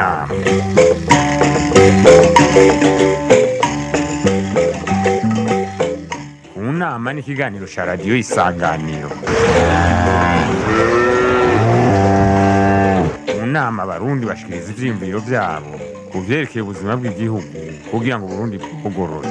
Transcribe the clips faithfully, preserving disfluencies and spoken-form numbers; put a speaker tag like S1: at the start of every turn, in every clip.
S1: kunama. Kunama ni ikiganiro ca radiyo Isanganiro. Kunama abarundi bashikiriza ivyiyumviro vyabo ku vyerekeye ubuzima bw'igihugu kugira ngo Burundi bugorore.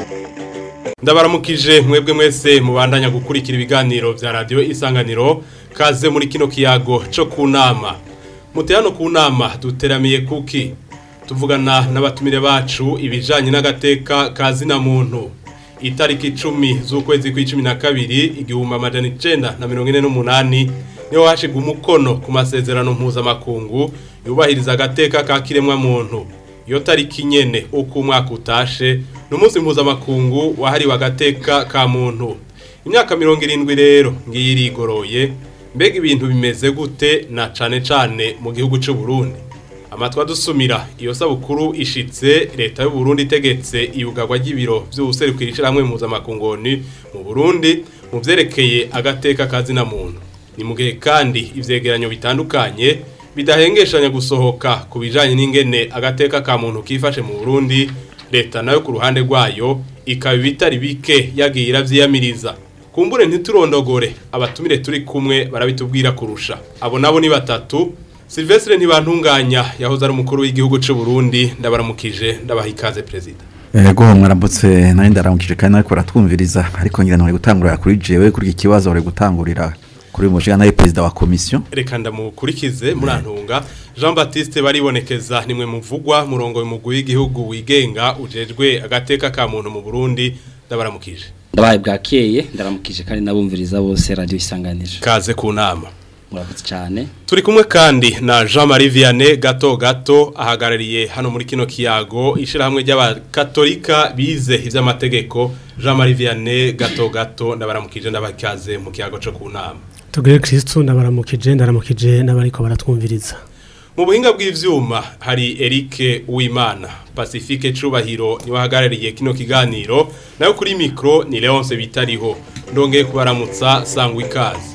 S2: Ndabaramukije mwebwe mwese mubandanya gukurikira ibiganiro vya radio Isanganiro, kaze muri kino kiyago co kunama. Muteyano kunama duteramiye kuki tuvugana n'abatumire bacu ibijanye n'agateka kazina muntu. Itariki icumi z'ukwezi kw'icumi na kabiri igihumbi amajana icenda na mirongo ine n'umunani niho hashigwa umukono ku masezerano mpuzamakungu yubahiriza agateka ka kiremwa muntu. Iyo tariki nyene uko umwaka utashe n'umunsi mpuzamakungu wahariwe agateka ka muntu. Imyaka mirongo irindwi rero ngiyi irigoroye, mbega ibintu bimeze gute na cane cane mu gihugu c'u Burundi. Amatwa dusumira iyo sabukuru ishitse leta y'u Burundi itegetse iyugarwa ry'ibiro vy'ubuserukira ishiramwe mpuzamakungu mu Burundi mu vyerekeye agateka kazina muntu. Ni mu gihe kandi ivyegeranyo bitandukanye bidahengeshanya gusohoka ku bijanye n'ingene agateka ka muntu kifashe mu Burundi, leta nayo ku ruhande rwayo ikaba bitari bike yagiye iravyiyamiriza. Kumbure ntiturondogore, abatumire turi kumwe barabitubwira kurusha. Abo nabo ni batatu. Silvestre Ntibantunganya yahoze ari umukuru w'igihugu c'u Burundi, ndabaramukije ndabaha ikaze president.
S3: Ego mwarambutse nari ndaramukije kandi nariko ratwumviriza, ariko ngira none gutangurira kuri jewe kuri iki kibazo ore gutangurira kuri mushika naye president wa commission.
S2: Reka ndamukurikize murantunga. Jean Baptiste baribonekeza nimwe muvugwa murongo w'umugwi w'igihugu wigenga ujejwe agateka ka muntu mu Burundi, ndabaramukije.
S4: Ndabaye bwakeye ndaramukije kandi nabumviriza bose radio Isanganiro.
S2: Kaze ku nama.
S4: Murakoze cyane.
S2: Turi kumwe kandi na Jean-Marie Vianney Gato Gato ahagarariye hano muri kino kiyago ishirahamwe ry'abakatolika bize ivy'amategeko. Jean-Marie Vianney Gato Gato ndabaramukije ndabakaze mu kiyago cyo kunama.
S5: Tugire Kristo ndabaramukije ndaramukije n'abariko baratwumviriza.
S2: Mu buhinga bw'ivyuma hari Eric Uwimana, Pacifique Cubahiro ni wahagarariye kino kiganiro, nayo kuri micro ni Leonce Bitariho. Ndongeye kubaramutsa sangwa ikaze.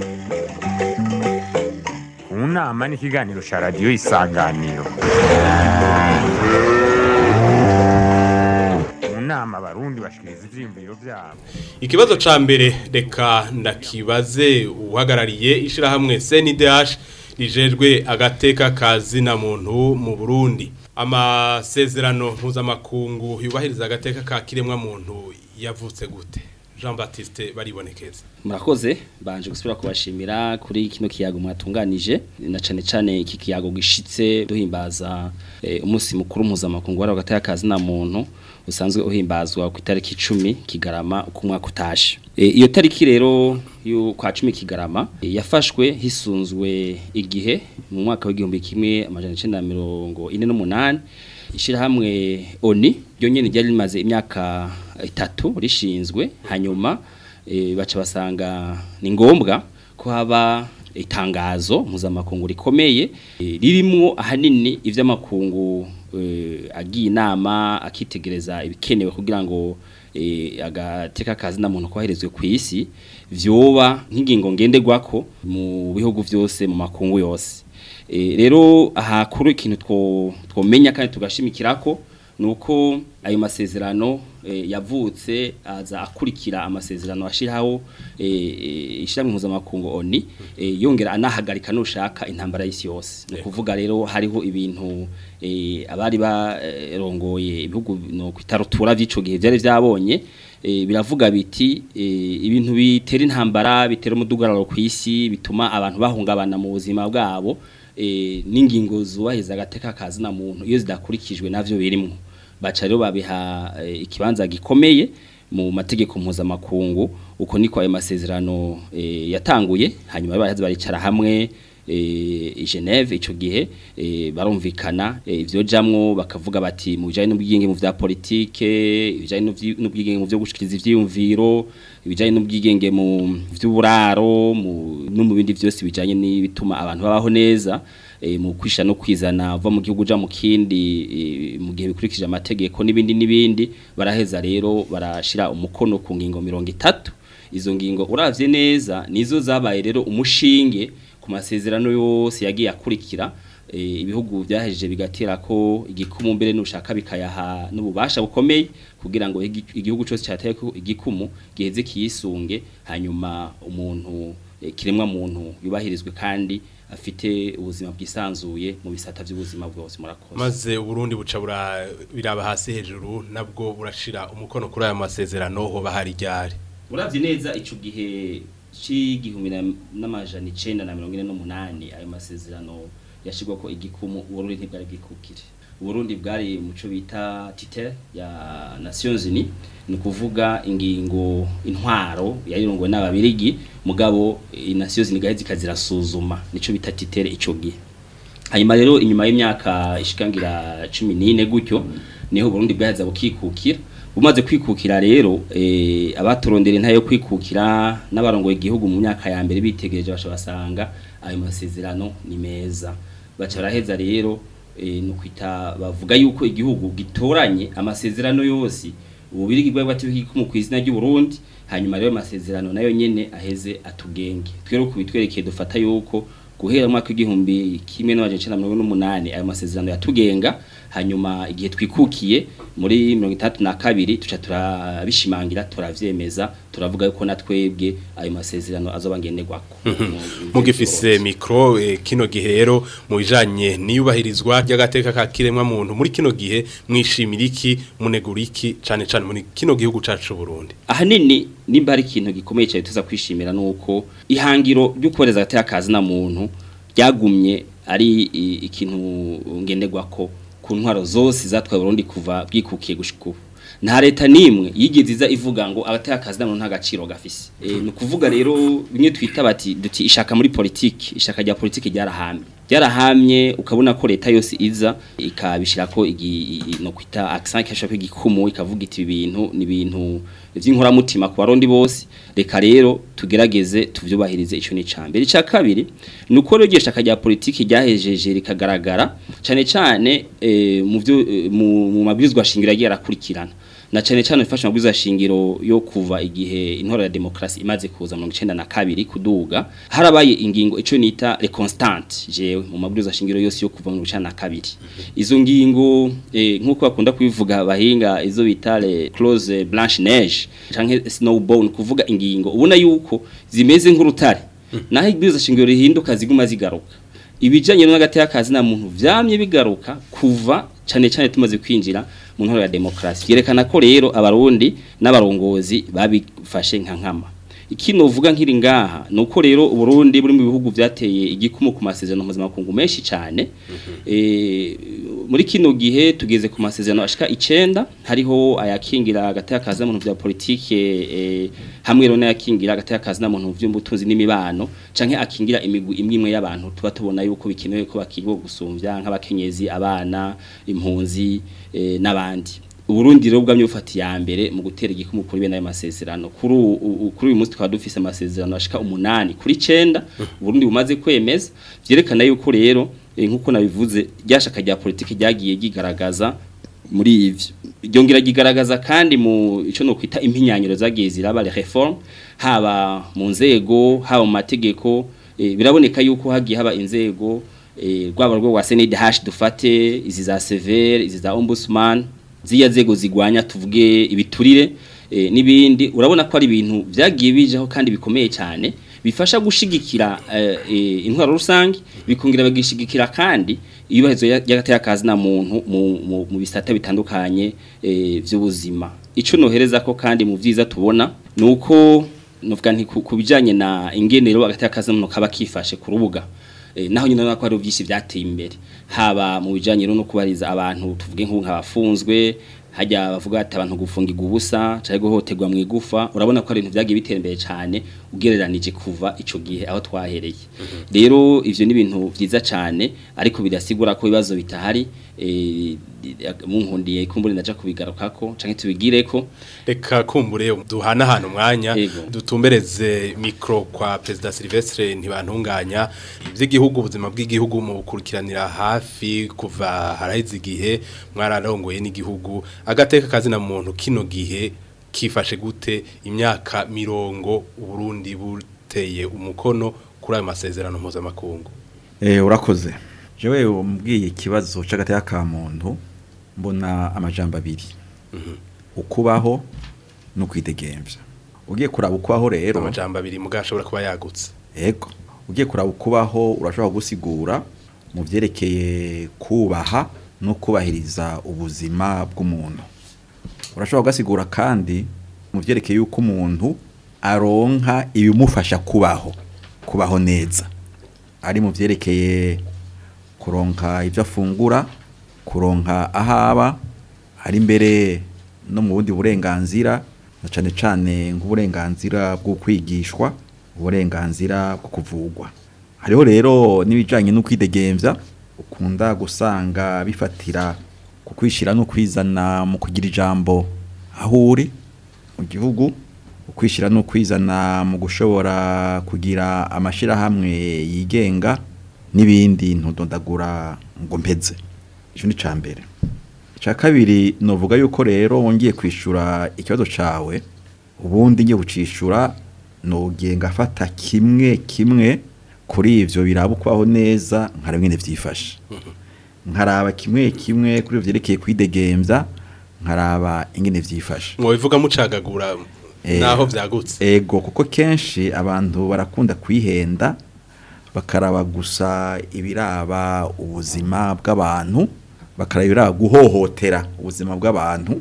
S1: Kunama ni ikiganiro ca radiyo Isanganiro. Kunama abarundi bashikiriza ivyiyumviro vyabo.
S2: Ikibazo ca mbere reka ndakibaze uhagarariye ishirahamwe C N D H rijejwe agateka kazina muntu mu Burundi. Amasezerano mpuzamakungu yubahiriza agateka ka kiremwa muntu yavutse gute? Jean Baptiste baribonekeza.
S4: Murakoze banje gusubira kubashimira kuri kino kiyago mwatunganije na cane cane iki kiyago gishitse duhimbaza eh, umunsi mukuru mpuzamakungu wari agateka kazina muntu usanzwe uhimbazwa ku itariki icumi Kigarama uko umwaka utashe. E, iyo tariki rero yo kwa cumi Kigarama e, yafashwe hisunzwe igihe mu mwaka w'igihumbi kimwe amajana icenda na mirongo ine n'umunani ishirahamwe O N U ryo nyene ryari rimaze imyaka itatu rishinzwe, hanyuma e, baca basanga ni ngombwa ko haba itangazo mpuzamakungu rikomeye e, ririmwo ahanini ivy'amakungu e, agiye inama akitegereza ibikenewe kugira ngo e, agateka kazina muntu kwaherezwe ku isi vyoba nk'ingingo ngenderwako mu bihugu vyose mu makungu yose. E, rero aha kuri ikintu two twomenya kandi tugashimikirako nuko ayo masezerano e, yavutse aza akurikira amasezerano ashiraho e, e, ishiramwe mpuzamakungu O N U e, yongera anahagarika nushaka intambara y'isi yose. No kuvuga rero hariho ibintu e, abari barongoye ibihugu no kwitarutura vy'ico gihe vyari vyabonye e, biravuga biti e, ibintu bitera intambara bitera umudugararo ku isi bituma abantu bahungabana mu buzima bwabo e, n'ingingo zubahiriza agateka kazina muntu iyo zidakurikijwe navyo birimwo. Baca rero babiha e, ikibanza gikomeye mu mategeko mpuzamakungu. Uko niko ayo masezerano e, yatanguye, hanyuma baraza baricara hamwe e, Geneve ico gihe e, barumvikana e, ivyo jamwo bakavuga bati mu bijanye n'ubwigenge mu vya politike, ibijanye n'ubwigenge mu vyo gushikiriza ivyiyumviro, ibijanye n'ubwigenge mu vy'uburaro, no mu bindi vyose bijanye n'ibituma abantu babaho neza e, mu kwisha no kwizana va mu gihugu ja mu kindi e, mu gihe bikurikije amategeko n'ibindi n'ibindi. Baraheza rero barashira umukono ku ngingo mirongo itatu. Izo ngingo uravye neza nizo zabaye rero umushinge ku masezerano yose yagiye akurikira ibihugu byahejeje bigatera ko igikumu mbere n'ushaka bikayaha n'ububasha bukomeye kugira ngo igihugu cyose cyateye ko igikumu giheze kiyisunge hanyuma umuntu kiremwa muntu yubahirizwe kandi afite ubuzima bwisanzuye mu bisata by'ubuzima bwose murakoze
S2: maze Burundi buca biraba hasi hejuru nabwo burashira umukono kuri aya masezerano ho bahari ryari
S4: uravye neza ico gihe c'igihumbi n'amajana icenda na mirongo ine n'umunani ayo masezerano yashigwa ko igikumu Burundi ntibwari bwikukire Burundi bwari muco bita titre ya Nations Unies ni kuvuga ingingo intwaro yayirongowe n'ababirigi mugabo Nations Unies gahe zikazirasuzuma nico bita titre ico gihe hanyuma rero inyuma y'imyaka ishikangira cumi n'ine gutyo niho Burundi bwaza bukikukira bumaze kwikukira rero eh abaturondera ntayo kwikukira n'abarongoye igihugu mu myaka ya mbere bitegereje bashabasanga ayo masezerano ni meza baca baraheza rero e, nukwita bavuga yuko igihugu gitoranye amasezerano yose ububirigi bw'abati mu kwizina ry'u Burundi hanyuma rero amasezerano nayo nyene aheze atugenge twero kubitwerekeye dufata yuko guhera mu mwaka w'igihumbi kimwe n'amajana mirongo n'umunani ayo masezerano yatugenga hanyuma igihe twikukiye muri mirongo itatu na kabiri tuca turabishimangira turavyemeza turavuga yuko natwebwe ayo masezerano azobangenderwako
S2: mugifise micro eh, kino gihe rero mu bijanye niyubahirizwa ry'agateka ka kiremwa muntu muri kino gihe mwishimiriki muneguriki cane cane muri kino gihugu cacu Burundi
S4: ahanini nimba ari ikintu gikomeye cyane tuza kwishimira nuko ihangiro ry'ukoreza agateka kazi na muntu ryagumye ari ikintu ngenderwako ku ntwaro zose zatwaye Burundi kuva bwikukiye gushikuba nta leta nimwe yigeze iza ivuga ngo abateye akazi nano nta gaciro gafise e, no kuvuga rero bimwe twita bati duti ishaka muri politiki ishaka rya politiki ryarahamye ryarahamye ukabona ko leta yose iza ikabishirako no kwita accent kashaka igikumu ikavuga iti ibintu ni ibintu vy'inkora mutima ku barundi bose reka rero tugerageze tuvyubahirize ico ni cambere cya kabiri nuko ryo gishaka rya politiki ryahejeje rikagaragara cyane cyane e, mu byo mu mabwizwa shingira yarakurikirana na cyane cyane ifasha mabwiza shingiro yo kuva igihe intore ya demokrasi imaze kuza mirongo icenda na kabiri kuduga harabaye ingingo ico nita le constante jewe mu mabwiza shingiro yose yo kuva mirongo icenda na kabiri izo ngingo eh, nkuko bakunda kubivuga bahinga izo bitale clause blanche neige canke snowball kuvuga ingingo ubona yuko zimeze nk'urutare naho ibwiza shingiro rihinduka ziguma zigaruka ibijanye n'agateka kazi na muntu vyamye bigaruka kuva cyane cyane tumaze kwinjira mu ntore ya demokrasi yerekana ko rero abarundi n'abarongozi babifashe nka nkama ikino uvuga nkiri ngaha nuko rero Burundi buri mu bihugu byateye igikumu ku masezerano mpuzamakungu menshi cyane eh muri kino gihe tugeze ku masezerano ashika icenda hariho ayakingira agateka kazi muntu vya politike eh, hamwe rero n'ayakingira agateka kazi muntu vy'umbutunzi n'imibano canke akingira imigwi imwe imwe y'abantu tuba tubona yuko bikenewe ko bakigwa gusumvya nk'abakenyezi abana impunzi eh, n'abandi Burundi rero bwamye bufati ya mbere mu gutera igikumu kuri bene ayo masezerano kuri kuri uyu munsi twaba dufise amasezerano ashika umunani kuri cenda Burundi bumaze kwemeza vyerekana yuko rero e, nkuko nabivuze ryashaka rya politiki ryagiye gigaragaza muri ivyo ryongera gigaragaza kandi mu ico no kwita impinyanyiro zagiye ziraba les réformes haba mu nzego haba mu mategeko e, biraboneka yuko hagiye haba inzego e, rwaba rwo wa C N D H dufate izi za sévère izi za ombudsman ziya zego zigwanya tuvuge ibiturire e, nibindi urabona ko ari ibintu byagiye bijaho kandi bikomeye cyane bifasha gushigikira e, e, intwaro rusange bikongira bagishigikira kandi ibibazo y'agateka kazi na muntu mu, mu, mu bisata bitandukanye e, by'ubuzima ico nohereza ko kandi mu vyiza tubona nuko novuga nti kubijanye na ingenero agateka kazi muntu kaba kifashe ku rubuga E, naho nyine nako ari byinshi byateye imbere haba mu bijanye no kubariza abantu tuvuge nko nk'abafunzwe hajya bavuga ati abantu gufungirwa ubusa cyangwa guhoterwa mu igufa urabona ko ari ibintu byagiye bitera imbere cyane ugereranije kuva ico gihe aho twahereye rero mm -hmm. ivyo ni ibintu byiza cyane ariko bidasigura ko ibibazo bitahari e, mu nkundiye kumbure ndaja kubigarukako canke tubigireko
S2: reka kumbure duhana hano mwanya dutumbereze micro kwa President Sylvestre ntibantunganya ivy'igihugu ubuzima bw'igihugu mu bukurikiranira hafi kuva harahize igihe mwararongoye n'igihugu agateka kazi na muntu kino gihe kifashe gute imyaka mirongo Burundi buteye umukono kuri ayo masezerano mpuzamakungu
S3: eh urakoze jewe umbwiye ikibazo c'agateka ka muntu mbona amajambo abiri ukubaho no kwidegemvya ugiye kuraba ukubaho rero
S2: amajambo abiri mugashobora kuba yagutse
S3: yego ugiye kuraba ukubaho urashobora gusigura mu vyerekeye kubaha no kubahiriza ubuzima bw'umuntu urashobora gusigura kandi mu vyerekeye yuko umuntu aronka ibimufasha kubaho kubaho neza ari mu vyerekeye kuronka ivyo afungura kuronka ahaba ari mbere no mu bundi burenganzira na cane cane nk'uburenganzira bwo kwigishwa uburenganzira bwo kuvugwa hariho rero nibijanye no kwidegemvya ukunda gusanga bifatira ku kwishira no kwizana mu kugira ijambo aho uri mu gihugu ukwishira no kwizana mu gushobora kugira amashira hamwe yigenga nibindi ntudondagura ngo mpeze ico ni cambere ca kabiri novuga yuko rero wongiye kwishura ikibazo cawe ubundi ngiye bucishura nogenga afata kimwe kimwe kuri ivyo biraba kwaho neza nkarabwene vyifashe nkaraba kimwe kimwe kuri ivyo vyerekeye kwidegemvya nkaraba ingene vyifashe
S2: ngo bivuga mucagagura naho vyagutse
S3: ego kuko kenshi abantu barakunda kwihenda bakaraba gusa ibiraba ubuzima bw'abantu bakaraba ibiraba guhohotera ubuzima bw'abantu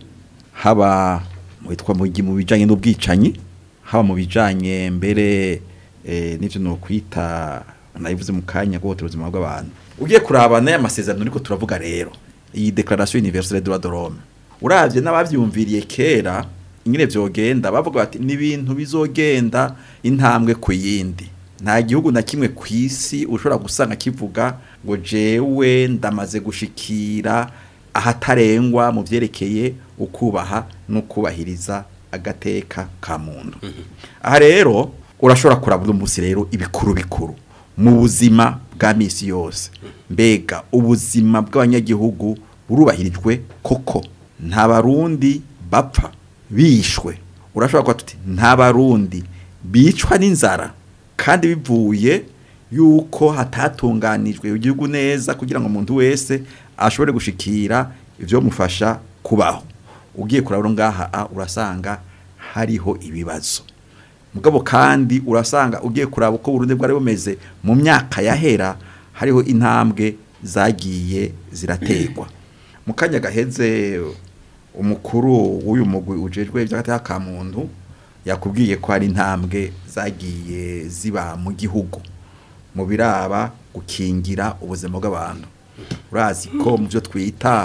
S3: haba mwitwa mu bijanye n'ubwicanyi haba mu bijanye mbere eh, n'ivyo no kwita nayivuze mu kanya guhohotera ubuzima bw'abantu ugiye kuraba naye amasezerano niko turavuga rero iyi Declaration Universelle des Droits de l'Homme uravye n'abavyumviriye kera ingene vyogenda bavuga bati n'ibintu bizogenda intambwe ku yindi nta gihugu na kimwe kwisi ushobora gusanga kivuga ngo jewe ndamaze gushikira ahatarengwa mu vyerekeye ukubaha no kubahiriza agateka ka muntu aha rero urashobora kurabura umunsi rero ibikuru bikuru mu buzima bwa misi yose mbega ubuzima bw'abanyagihugu burubahirijwe koko nta barundi bapfa bishwe urashobora kwa tuti nta barundi bicwa n'inzara kandi bivuye yuko hatatunganijwe igihugu neza kugira ngo umuntu wese ashobore gushikira ivyo mufasha kubaho ugiye kurabura ngaha urasanga hariho ibibazo mugabo kandi urasanga ugiye kuraba uko Burundi bwari bumeze mu myaka yahera hariho intambwe zagiye zirategwa mu kanya gaheze umukuru w'uyu mugwi ujejwe ivy'agateka ka muntu yakubwiye ko hari intambwe zagiye ziba mu gihugu mu biraba gukingira ubuzima bw'abantu urazi ko mu byo twita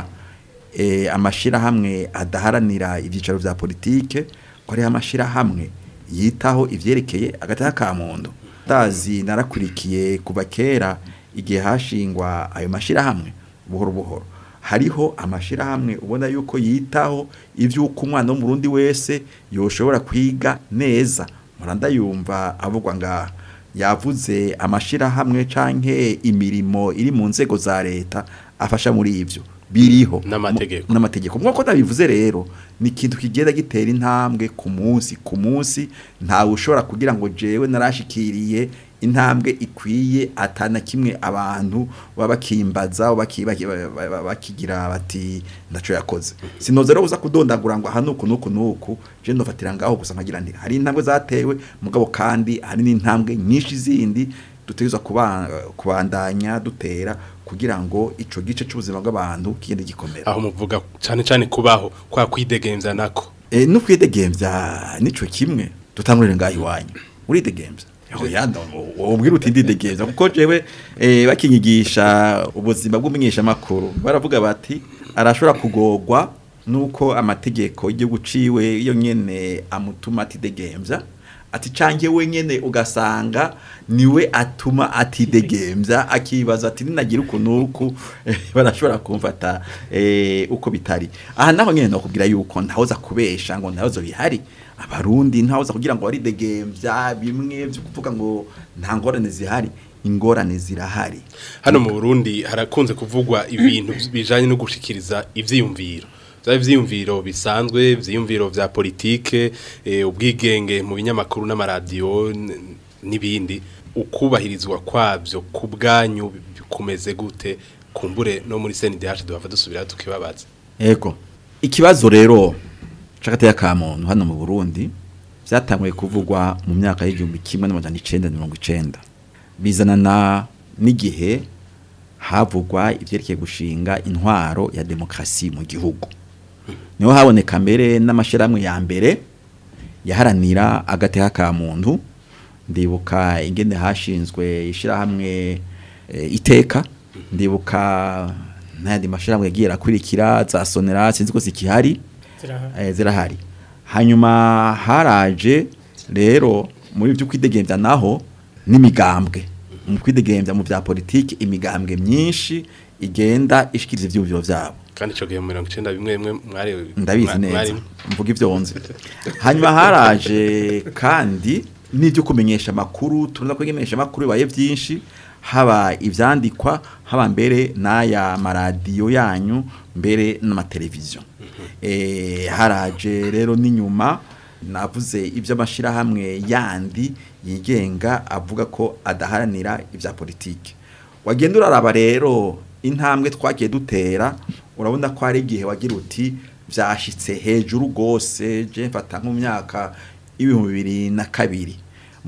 S3: eh, amashira hamwe adaharanira ivyicaro vya politike ko ari amashira hamwe yitaho ivyerekeye agateka ka muntu ndazi narakurikiye kuva kera igihe hashingwa ayo mashira hamwe buhoro buhoro hariho amashira hamwe ubona yuko yitaho ivyuko umwana wo mu Burundi wese yoshobora kwiga neza muranda yumva avugwa nga yavuze amashira hamwe canke imirimo iri mu nzego za leta afasha muri ivyo biriho
S2: n'amategeko
S3: n'amategeko mwako nabivuze rero ni kintu kigenda gitera intambwe ku munsi ku munsi nta ushobora kugira ngo jewe narashikiriye intambwe ikwiye atana kimwe abantu babakimbaza bakigira bati ndaco yakoze sinoze rero uza kudondagura ngo hanuko nuko nuko je ndofatira ngaho gusa nkagira ndi hari intambwe zatewe mugabo kandi hari n'intambwe nyinshi zindi dutegezwa kubandanya dutera kugira ngo ico gice cy'ubuzima bw'abantu kigende gikomera
S2: aho muvuga cyane cyane kubaho kwa kwidegemvya nako
S3: eh no kwidegemvya nico kimwe tutangurire ngaho iwanyu uridegemvya aho yanda ubwira uti ndidegemvya kuko jewe eh bakinyigisha ubuzima bw'umunyesha makuru baravuga bati arashobora kugogwa nuko amategeko y'igihugu ciwe iyo nyene amutuma atidegemvya ati cange wenyene ugasanga niwe atuma atidegemvya akibaza ati ninagira ukunuku barashobora kumfata eh uko bitari aha naho nyene no kugira yuko ntahoza kubesha ngo ntahozo bihari abarundi ntahoza kugira ngo ari degemvya bimwe byo kuvuga ngo nta ngorane zihari ingorane zirahari
S2: hano mu Burundi harakunze kuvugwa ibintu bijanye no gushikiriza ivyiyumviro Zai vyiyumviro bisanzwe vyiyumviro vya politike e, ubwigenge mu binyamakuru n'amaradiyo n'ibindi ukubahirizwa kwabyo ku bwanyu kumeze gute kumbure no muri C N D H duhava dusubira tukibabaza
S3: yego ikibazo rero cakateye ka muntu hano mu Burundi byatanguye kuvugwa mu myaka y'igihumbi kimwe n'amajana icenda na mirongo icenda bizanana n'igihe havugwa ivyerekeye gushinga intwaro ya demokrasi mu gihugu niho haboneka mbere n'amashiramwe ya mbere yaharanira agateka ka muntu ndibuka ingene hashinzwe ishirahamwe e, iteka ndibuka n'andi mashiramwe yagiye akurikira za sonera sinzi ko zikihari zirahari e, zirahari hanyuma haraje rero muri byo kwidegemvya naho n'imigambwe mu kwidegemvya mu bya politiki imigambwe myinshi igenda ishikiriza ivyuvyo vyabo
S2: kandi cyo gihe mirongo icenda bimwe bimwe mwari
S3: ndabizi neza mvuga ivyo nzi hanyuma haraje kandi n'ibyo kumenyesha makuru turunda kumenyesha makuru baye byinshi haba ivyandikwa haba mbere n'aya maradiyo yanyu mbere n'amateleviziyo eh haraje rero n'inyuma navuze iby'amashira hamwe yandi yigenga avuga ko adaharanira ibya politiki wagenda uraraba rero intambwe twagiye dutera urabona ko ari igihe wagira uti byashitse hejuru gose je mfata mu myaka ibihumbi bibiri na kabiri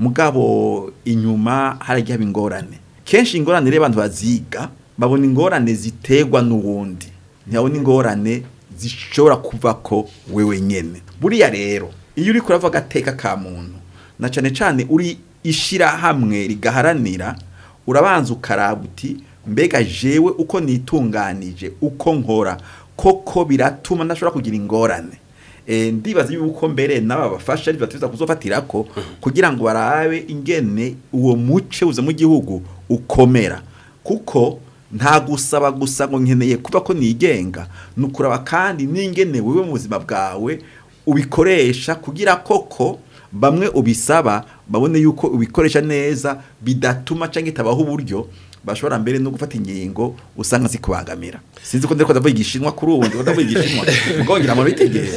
S3: mugabo inyuma haragiye bingorane kenshi ingorane reba abantu baziga babona ingorane zitegwa n'uwundi ntiyabona ingorane zishobora kuva ko wewe nyene buriya rero iyo uri kurava gateka ka muntu na cyane cyane uri ishira hamwe rigaharanira urabanza ukarabuti mbega jewe uko nitunganije uko nkora koko biratuma ndashobora kugira ingorane eh ndibaza yuko mbere naba bafasha ari batuza kuzofatirako kugira ngo barabe ingene uwo muce uza mu gihugu ukomera kuko nta gusaba gusa ngo nkeneye kuba ko nigenga nukuraba kandi n'ingene wewe mu buzima bwawe ubikoresha kugira koko bamwe ubisaba babone yuko ubikoresha neza bidatuma canke tabaho uburyo bashobora mbere no gufata ingingo usanga zikubangamira sinzi ko ndiko ndavuga igishinwa kuri ubu ndiko ndavuga igishinwa ngongera mu bitegere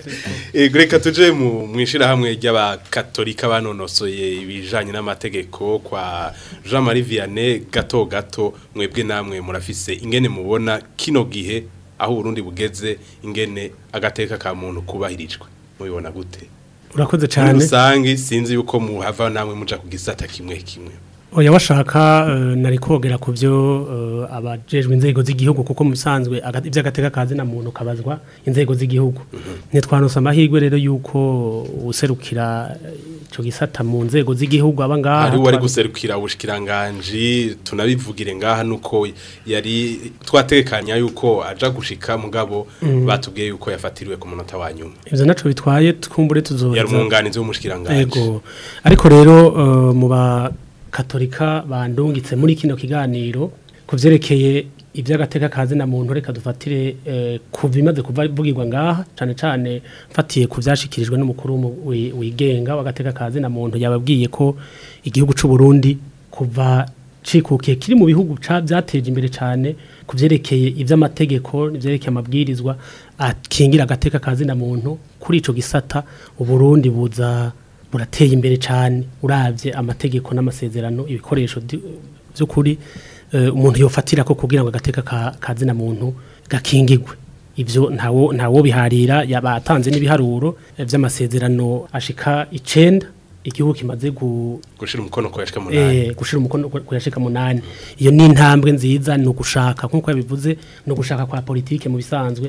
S2: eh greka tuje mu mwishira hamwe ry'abakatolika banonosoye ibijanye n'amategeko kwa Jean Marie Vianney gato gato mwebwe namwe murafise ingene mubona kino gihe aho Burundi bugeze ingene agateka ka muntu kubahirijwe mubibona gute
S5: urakoze cyane
S2: usangi sinzi yuko muhava namwe muja kugisata kimwe kimwe
S5: oya washaka uh, nari kogera ku byo uh, abajejwe inzego z'igihugu kuko musanzwe ibyo agateka kazi na muntu kabazwa inzego z'igihugu mm -hmm. Nitwanose amahirwe rero yuko userukira ico gisata mu nzego z'igihugu abangaha
S2: ari wari guserukira ubushikiranganje tunabivugire ngaha nuko yari twatekanya yuko aja gushika mugabo mm -hmm. batubwiye yuko yafatiriwe ku munota wa nyuma
S5: ivyo naco bitwaye twumbure tuzoza
S2: yari munganizi w'umushikiranganje
S5: yego ariko rero uh, mu ba katolika bandungitse muri kino kiganiro kuvyerekeye iby'agateka kazi na muntu reka dufatire eh, kubimaze kuvugirwa ngaha cyane cyane mfatiye kuvyashikirijwe n'umukuru wigenga w'agateka kazi na muntu yababwiye ko igihugu c'u Burundi kuva cikukiye kiri mu bihugu byateje imbere cyane kuvyerekeye ivy'amategeko ivyerekeye amabwirizwa akingira agateka kazi na muntu kuri ico gisata u Burundi buza burateye imbere cyane uravye amategeko n'amasezerano ibikoresho byo kuri uh, umuntu yofatira ko kugira ngo agateka ka, kazi na muntu gakingirwe ivyo ntawo ntawo biharira yabatanze n'ibiharuro vy'amasezerano ashika icenda igihugu kimaze gu
S2: gushira umukono ko yashika munani
S5: eh gushira umukono ko yashika munani iyo ni intambwe nziza no gushaka nkuko yabivuze no gushaka kwa politike mu bisanzwe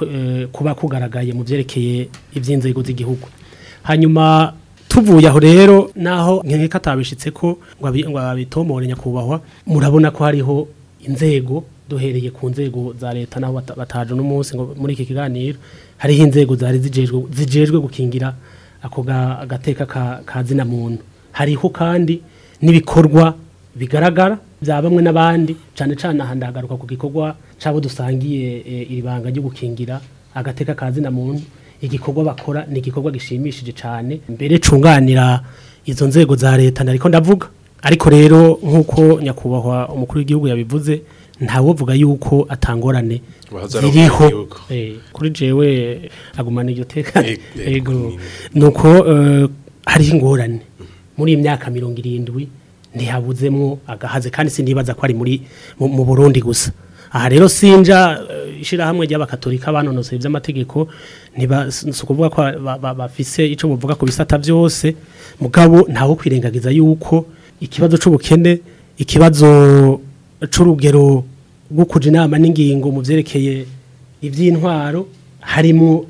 S5: kuba kugaragaye mu byerekeye ivy'inzego z'igihugu hanyuma tuvuye aho rero naho nkeka tabishitse ko ngo abitomore nyakubahwa murabona ko hariho inzego duhereye ku nzego za leta naho bataje no munsi ngo muri iki kiganiro hariho inzego zari zijejwe zijejwe gukingira ako agateka ka kazi na muntu hariho kandi nibikorwa bigaragara bya bamwe n'abandi cyane cyane ahandagaruka ku gikorwa cabo dusangiye e, iribanga ryo gukingira agateka kazi na muntu igikorwa bakora ni igikorwa gishimishije cyane mbere cunganira izo nzego za leta nariko ndavuga ariko rero nkuko nyakubahwa umukuru w'igihugu yabivuze ntawo vuga yuko atangorane ziriho eh kuri jewe agumana iryo teka ego nuko uh, hari ingorane muri imyaka mirongo irindwi ntihabuzemwo agahaze kandi sindibaza ko ari muri mu, mu Burundi gusa aha rero sinja uh, ishira hamwe ry'abakatolika banonoseye by'amategeko ntiba sukuvuga ko bafise ico buvuga ku bisata byose mugabo ntawo kwirengagiza yuko ikibazo c'ubukene ikibazo c'urugero rwo kuja inama n'ingingo mu vyerekeye ivy'intwaro harimo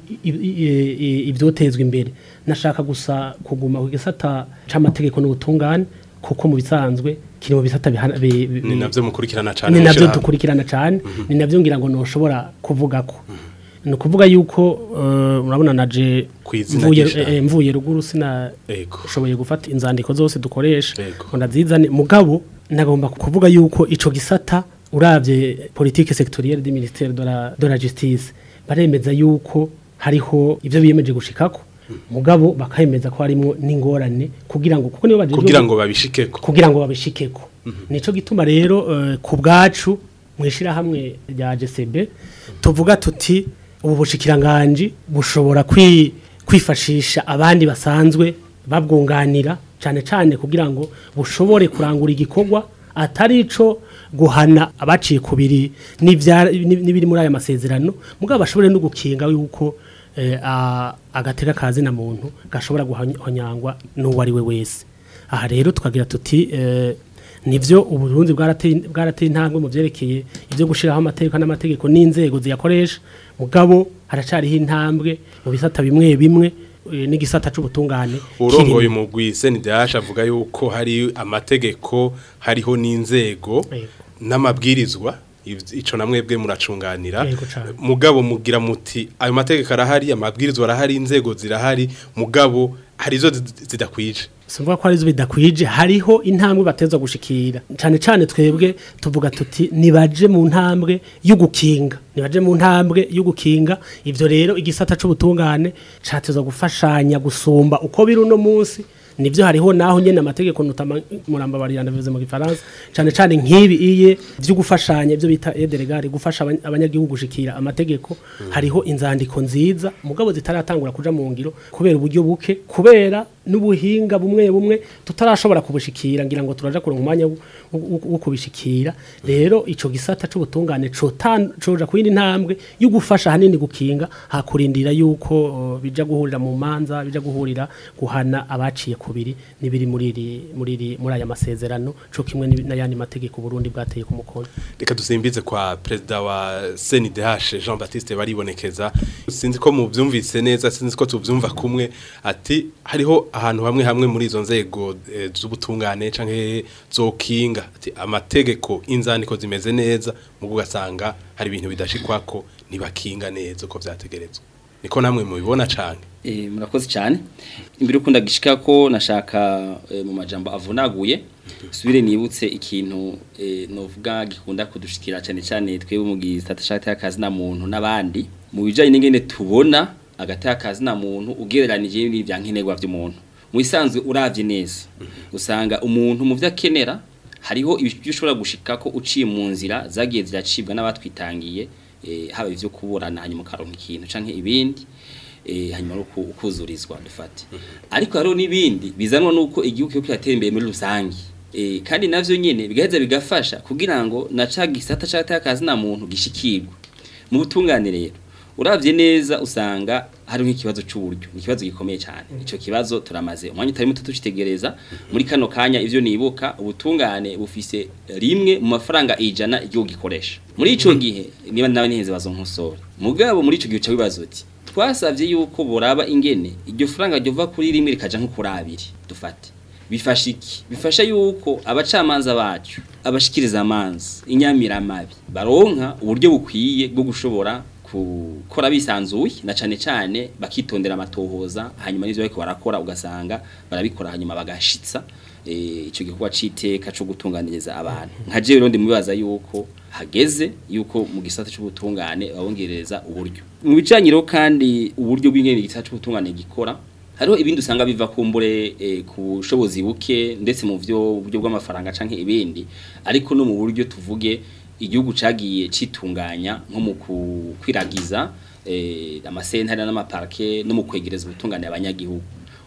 S5: ivyotezwa imbere nashaka gusa kuguma ku gisata c'amategeko n'ubutungane kuko mu bisanzwe kiri mu bisata
S2: ni navyo mukurikirana cyane
S5: ni navyo dukurikirana cyane ni navyo ngira ngo noshobora kuvuga ko no kuvuga yuko urabona naje mvuye mvuye ruguru sina shoboye gufata inzandiko zose dukoresha ndazizane mugabo nagomba kuvuga yuko ico gisata uravye politique sectorielle du ministère de la de la justice baremeza yuko hariho ivyo biyemeje gushikako mugabo bakayemeza ko harimo n'ingorane kugira ngo kuko niyo baje
S2: kugira ngo babishikeko
S5: kugira ngo babishikeko nico gituma rero uh, ku bwacu mwishira hamwe rya G C B tuvuga tuti ubu bushikiranganje bushobora kwi kwifashisha abandi basanzwe babwunganira cyane cyane kugira ngo bushobore kurangura igikorwa atari ico guhana abaciye kubiri n'ibiri muri aya masezerano mugabo bashobore no gukinga yuko eh, agateka kazi na muntu gashobora guhonyangwa n'uwo ari we wese aha rero tukagira tuti eh, nivyo uburundi bwarateye bwarateye intambwe mu vyerekeye ivyo gushiraho amategeko n'amategeko n'inzego ziyakoresha mugabo haracariho intambwe mu bisata bimwe bimwe n'igisata c'ubutungane
S2: urongoye umugwi C N D H avuga yuko hari amategeko hariho n'inzego n'amabwirizwa ico namwebwe muracunganira mugabo mugira muti ayo mategeko arahari amabwirizwa arahari inzego zirahari mugabo harizo zidakwije
S5: simvuga ko harizo bidakwije hariho intambwe bateza gushikira cyane cyane twebwe tuvuga tuti nibaje mu ntambwe y'ugukinga nibaje mu ntambwe y'ugukinga ivyo rero igisata c'ubutungane cateza gufashanya gusumba uko biri uno munsi nivyo hariho naho nyene amategeko muramba bariyanda bivuze mu gifaransa cyane cyane nkibi iye byo gufashanya byo bita ederegare gufasha abanyagihugu gushikira amategeko mm. hariho inzandiko nziza mugabo zitaratangura kuja mu ngiro kubera uburyo buke kubera n'ubuhinga bumwe bumwe tutarashobora kubushikira ngira ngo turaja kuronka umwanya wo kubishikira rero ico gisata c'ubutungane coja kwindi ntambwe yo gufasha hanini gukinga hakurindira yuko uh, bija guhurira mu manza bija guhurira guhana abaciye kubiri nibiri muri muri muri aya masezerano cyo kimwe n'ayandi mategeko Burundi bwateye ku mukono
S2: reka dusimbize kwa president wa C N D H Jean Baptiste baribonekeza sinzi ko mu byumvise neza sinzi ko tuvyumva kumwe ati hariho ahantu hamwe hamwe muri izo nzego e, z'ubutungane canke zokinga ati amategeko inzandiko zimeze neza mu gugasanga hari ibintu bidashikwako nibakinga neza uko vyategerezwa niko namwe mubibona canke
S4: eh murakoze cyane imbere ukunda gishika ko nashaka e, mu majambo avunaguye subire nibutse ikintu e, novuga gikunda kudushikira cyane cyane twebwe mu gisata cy'akazi na muntu nabandi mu bijanye n'ingene tubona agataka kazi na muntu ugereranije n'ivyankenerwa vy'umuntu mu isanzwe uravye neza usanga umuntu mu vyakenera hariho ibyo ushobora gushikako uciye mu nzira zagiye ziracibwa n'abatwitangiye eh, haba ivyo kuburana hanyuma karonka ikintu canke ibindi eh, hanyuma ukuzurizwa dufate ariko hariho n'ibindi bizanwa nuko igihugu cyo kiratembeye muri rusangi eh, kandi navyo nyene bigaheza bigafasha kugira ngo na cagisata cy'akazi na muntu gishikirwe mu butungane rero uravye neza usanga hari nk'ikibazo cy'uburyo ikibazo gikomeye cyane ico kibazo turamaze umwanya utari muto tucitegereza muri kano kanya ivyo nibuka ubutungane bufise rimwe mu mafaranga ijana igihugu gikoresha muri ico gihe niba nawe niheze bazonkosora mugabo muri ico gihe cyo bibazo ati twasavye yuko boraba ingene iryo faranga ryova kuri rimwe rikaja nko kuri abiri dufate bifasha iki bifasha yuko abacamanza bacu abashikiriza amanzi inyamiramabi baronka uburyo bukwiye bwo gushobora kukora bisanzuye na cane cane bakitondera amatohoza hanyuma n'ivyo bariko barakora ugasanga barabikora hanyuma bagashitsa eh ico gikorwa citeka cyo gutunganiriza abantu nkaje rero ndi mubibaza yuko hageze yuko mu gisata cy'ubutungane babongereza uburyo mu bicanyiro kandi uburyo bw'ingene igisata cy'ubutungane gikora hariho ibindi usanga biva kumbure eh, ku bushobozi buke ndetse mu byo buryo bw'amafaranga canke ibindi ariko no mu buryo tuvuge igihugu cagiye citunganya nko mu kwiragiza eh amasentare n'amaparke no mu kwegereza ubutungane abanyagihugu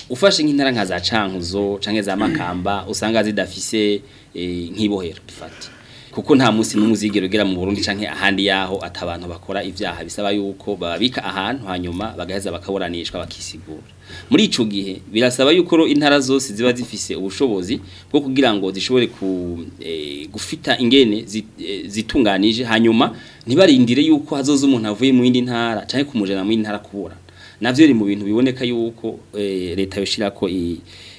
S4: ufashe nk'intara nka za Cankuzo canke za Makamba usanga zidafise e, nk'ibohero dufate kuko nta munsi n'umuzigero gera mu Burundi canke ahandi yaho atabantu bakora ivyaha bisaba yuko babika ahantu hanyuma bagaheza bakaburanishwa bakisigura muri ico gihe birasaba yuko intara zose ziba zifise ubushobozi bwo kugira ngo zishobore ku e, gufita ingene zit, e, zitunganije hanyuma ntibarindire yuko hazoza umuntu avuye mu yindi ntara canke kumujana mu yindi ntara kubura navyo iri mu bintu biboneka yuko e, leta yoshira ko i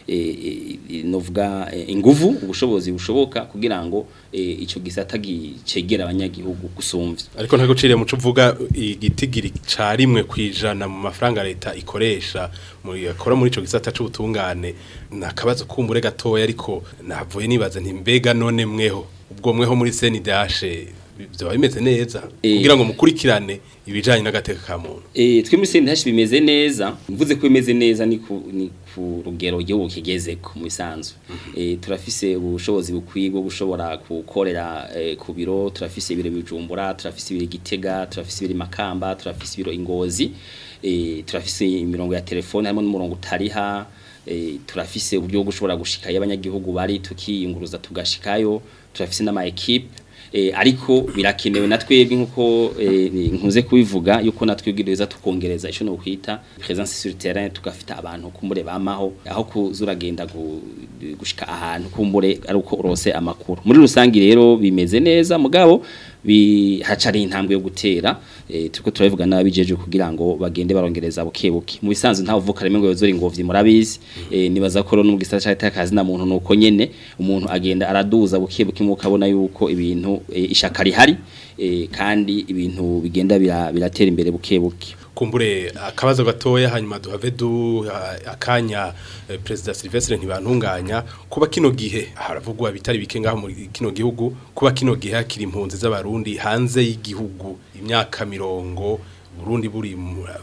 S4: E, e, novuga e, inguvu ubushobozi bushoboka kugira ngo e, ico gisata gicegera abanyagihugu gusumvya
S2: ariko ntago ciriye muco uvuga igitigiri ca rimwe kwijana mu mafaranga leta ikoresha muri yakora muri ico gisata c'ubutungane nakabazo kumbure gatoya ariko navuye nibaza nti mbega none mweho ubwo mweho muri C N D H byo bimeze neza kugira ngo mukurikirane ibijanye n'agateka ka muntu
S4: eh twe muri C N D H bimeze neza mvuze ko bimeze neza ni ku ni ku rugero ryo kigezeko mu bisanzwe eh turafise ubushobozi bukwiye bwo gushobora gukorera ku biro turafise ibiro bijumbura turafise ibiro Gitega turafise ibiro Makamba turafise ibiro Ingozi eh turafise imirongo ya telefone harimo n'umurongo utariha eh turafise uburyo bwo gushobora gushika y'abanyagihugu bari tukiyunguruza tugashikayo turafise n'ama equipe E, ariko birakenewe natwebwe nkuko e, nkuze kubivuga yuko natwibwiriza tukongereza ico no kwita présence sur terrain tugafita abantu kumbure bamaho aho kuzuragenda gu, gushika ahantu kumbure ari uko urose amakuru muri rusangi rero bimeze neza mugabo bihacari intambwe yo gutera e, turiko turavuga nabijeje kugira ngo bagende barongereza bukebuke mu bisanzwe nta uvuka remwe ngo yozori ngovyi murabizi e, nibaza ko no mu gisata cya kazi na muntu nuko nyene umuntu agenda araduza bukebuke mu kabona yuko ibintu e, ishaka rihari e, kandi ibintu bigenda biratera imbere bukebuke
S2: kumbure akabazo gatoya hanyuma duhave du akanya eh, President Sylvestre ntibantunganya kuba kino gihe haravugwa bitari bike ngaho muri kino gihugu kuba kino gihe hakiri impunzi z'abarundi hanze y'igihugu imyaka mirongo Burundi buri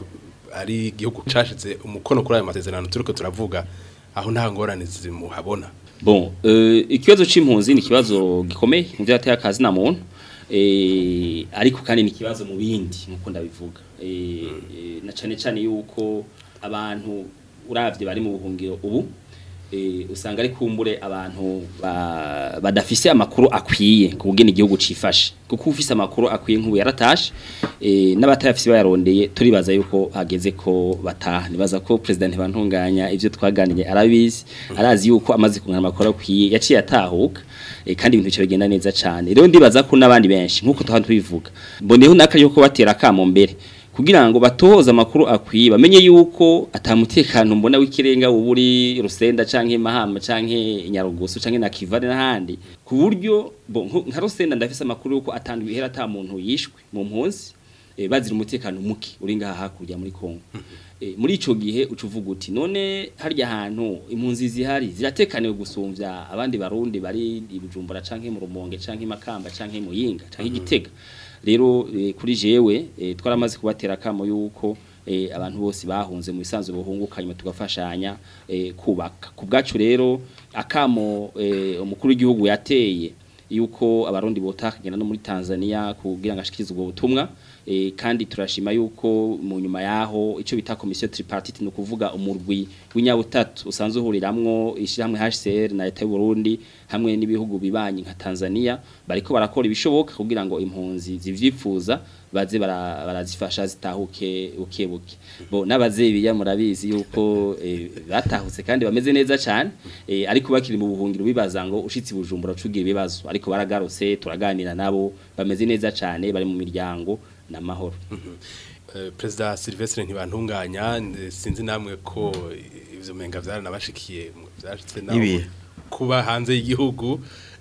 S2: ari igihugu cashize umukono kuri ayo masezerano turiko turavuga aho nta ngorane zimuhabona
S4: bon euh, ikibazo c'impunzi ni kibazo gikomeye mu vyateye akazi na muntu eh ariko kandi ni kibazo mu bindi nkuko ndabivuga eh na cane cane yuko abantu uravye bari mu buhungiro ubu eh usanga ari kumbure abantu badafise amakuru akwiye kubugena igihugu cifashe kuko ufise amakuru akwiye nk'ubu yaratashe eh n'abatayafise bayarondeye turibaza yuko hageze ko bataha nibaza ko president bantunganya ivyo twaganiriye arabizi arazi yuko amaze kunkana amakuru akwiye yaciye atahuka e, kandi ibintu bice bigenda neza cyane rero ndibaza ko nabandi benshi nkuko twantu bivuga mboneho nakari yuko batera kamo mbere kugira ngo batohoza amakuru akwiye bamenye yuko atamutekano mbona w'ikirenga uburi Rusenda canke Mahama canke Nyarugusu canke na Kivale n'ahandi ku buryo nka Rusenda ndafise amakuru yuko atandwi ihera ata muntu yishwe mu mpunzi e, bazira umutekano muki uri ngaha hakurya muri Kongo e, muri ico gihe ucuvuga uti none harya hantu impunzi zihari ziratekaniwe gusumvya abandi barundi bari ibujumbura canke mu Rumonge canke Makamba canke Muyinga canke Gitega rero e, kuri jewe e, twaramaze kubatera kamo yuko e, abantu bose bahunze mu bisanzwe buhunguka nyuma tugafashanya e, kubaka ku bwacu rero akamo e, umukuru w'igihugu yateye yuko abarundi botakagenda no muri Tanzania kugira ngo ashikirize ubwo butumwa e, kandi turashima yuko mu nyuma yaho ico bita commission tripartite no kuvuga umurwi w'inyabutatu usanzwe uhuriramwo ishiramwe H C R na leta y'u Burundi hamwe n'ibihugu bibanyi nka Tanzania bariko barakora ibishoboka kugira ngo impunzi zivyifuza baze barazifasha zitahuke ukebuke bo nabazebiya murabizi yuko e, batahutse kandi bameze neza cyane e, ariko bakiri mu buhungiro bibaza ngo ushitsi bujumbura cugira ibibazo ariko baragarose turaganira nabo bameze neza cyane bari mu miryango na mahoro
S2: mm -hmm. uh, President Sylvestre ntibantunganya sinzi namwe ko ivyo menga vyaranabashikiye vyashitse nawo kuba hanze y'igihugu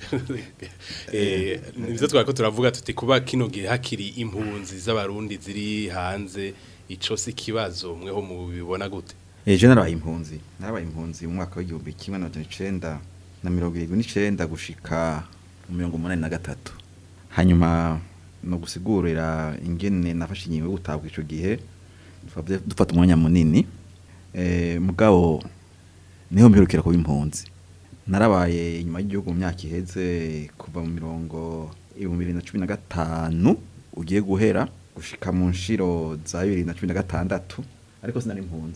S2: eh nivyo twako turavuga tuti kuba kino gihe hakiri impunzi z'abarundi ziri hanze ico si kibazo mweho mu bibona gute
S3: eh je narabaye impunzi narabaye impunzi mu mwaka w'igihumbi kimwe n'amajana icenda na mirongo irindwi n'icenda gushika mu mirongo umunani na gatatu hanyuma no gusigurira ingene nafashe inyigo yo gutabwa ico gihe dufata umwanya munini eh mugabo niho mpirukira kuba impunzi narabaye inyuma y'igihugu mu myaka iheze kuva mu mirongo ibihumbi na cumi na gatanu ugiye guhera gushika mu nshiro za bibiri na cumi na gatandatu ariko sinari impunzi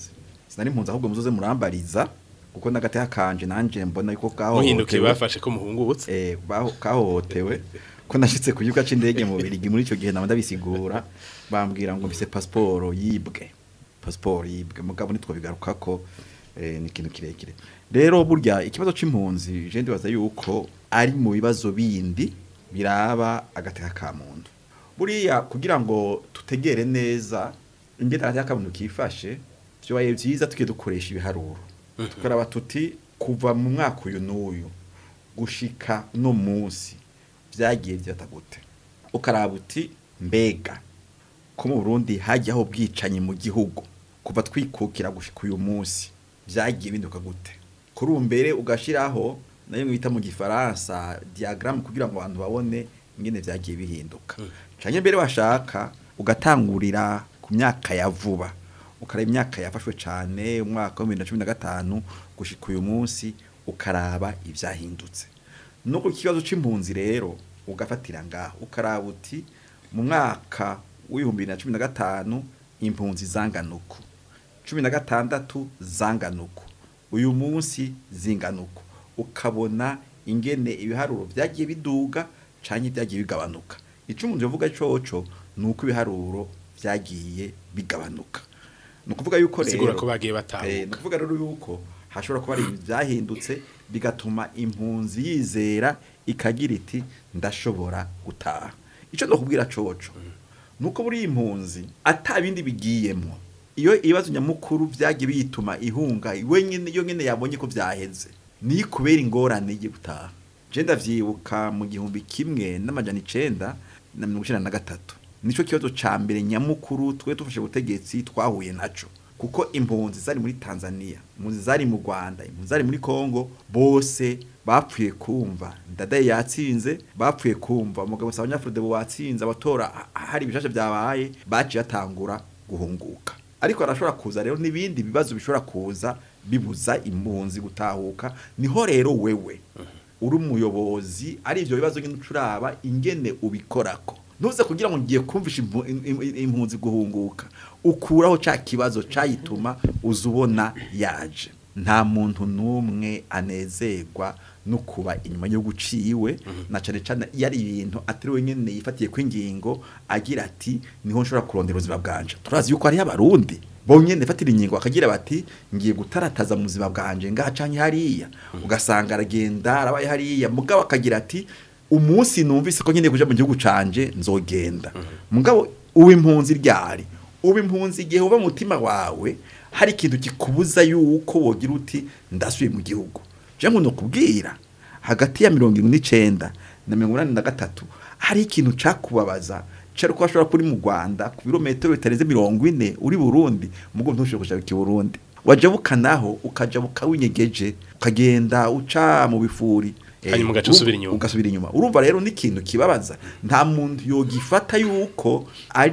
S3: sinari impunzi ahubwo muzoze murambariza kuko n'agateka kanje nanje mbona yuko kaho
S2: muhinduke bafashe ko muhungutse
S3: eh kahohotewe ko nashitse ku kibuga c'indege mu Birigi muri ico gihe nabanda bisigura bambwira ngo mfise passport yibwe passport yibwe mugabo nitwo bigaruka ko eh ni kintu kirekire rero burya ikibazo c'impunzi je ndibaza yuko ari mu bibazo bindi biraba agateka ka muntu buriya kugira ngo tutegere neza ingene agateka ka muntu kifashe byo baye byiza tuke dukoresha ibiharuro tukaraba tuti kuva mu mwaka uyu n'uyu gushika no munsi byagiye byatagute ukaraba uti mbega ko mu Burundi hajyaho bwicanye mu gihugu kuva twikukira gushika uyu munsi byagiye binduka gute kuri umbere ugashiraho nayo mwita mu gifaransa diagram kugira ngo abantu babone ingene byagiye bihinduka canke mbere washaka ugatangurira ku myaka ya vuba ukaraba imyaka yafashwe cyane umwaka wa bibiri na cumi na gatanu gushika uyu munsi ukaraba ivyahindutse no ku kibazo c'impunzi rero ugafatira ngaho ukaraba uti mu mwaka w'ibihumbi bibiri na cumi na gatanu impunzi zanganuko cumi na gatandatu zanganuko uyu munsi zinganuko ukabona ingene ibiharuro byagiye biduga canke byagiye bigabanuka ico umuntu yovuga coco nuko ibiharuro byagiye bigabanuka nukuvuga yuko rero
S2: sigura ko bagiye batahuka
S3: eh nukuvuga rero yuko hashobora kuba ari byahindutse bigatuma impunzi yizera ikagira iti ndashobora gutaha ico ndokubwira coco nuko buri impunzi atabindi bigiyemo iyo ibibazo nyamukuru byagiye bituma ihunga wenyine yo nyene yabonye ko byaheze ni kubera ingorane igiye gutaha je ndavyibuka mu gihumbi kimwe n'amajana icenda na mirongo icenda na gatatu nico kibazo ca mbere nyamukuru twe tufashe ubutegetsi twahuye naco kuko impunzi zari muri Tanzania impunzi zari mu Rwanda impunzi zari muri Kongo bose bapfuye kumva Ndadaye yatsinze bapfuye kumva umugabo Sabanyafrode bo watsinze abatora hari ibishasha byabaye baci yatangura guhunguka ariko arashobora kuza rero nibindi bibazo bishobora kuza bibuza impunzi gutahuka niho rero wewe uri umuyobozi ari ivyo bibazo nyine ucuraba ingene ubikorako ntuze kugira ngo ngiye kumvisha impunzi guhunguka ukuraho ca kibazo cayituma uzubona yaje nta muntu numwe anezerwa no kuba inyuma yo guciwe na cane cane yari ibintu atari wenyene yifatiye kwingingo agira ati niho nshobora kurondera ubuzima bwanje turazi yuko ari abarundi bonyene fatira ingingo akagira bati ngiye gutarataza mu buzima bwanje ngacanye hariya ugasanga aragenda arabaye hariya mugabo akagira ati umunsi numvise ko nyene kuja mu gihugu canje nzogenda mugabo uwe impunzi ryari uwe impunzi igihe uba mutima wawe hari ikintu kikubuza yuko wogira uti ndasuye mu gihugu je ngo nokubwira hagati ya mirongo irindwi n'icenda na mirongo inani na gatatu hari ikintu cakubabaza cero ko ashobora kuri mu Rwanda ku birometero bitareze mirongo ine uri Burundi mugo ntushobora kuja ku Burundi wajabukanaho ukajabuka winyegeje ukagenda uca mu bifuri
S2: hanyuma ugaca usubira inyuma
S3: ugasubira inyuma urumva rero n'ikintu kibabaza nta muntu yogifata yuko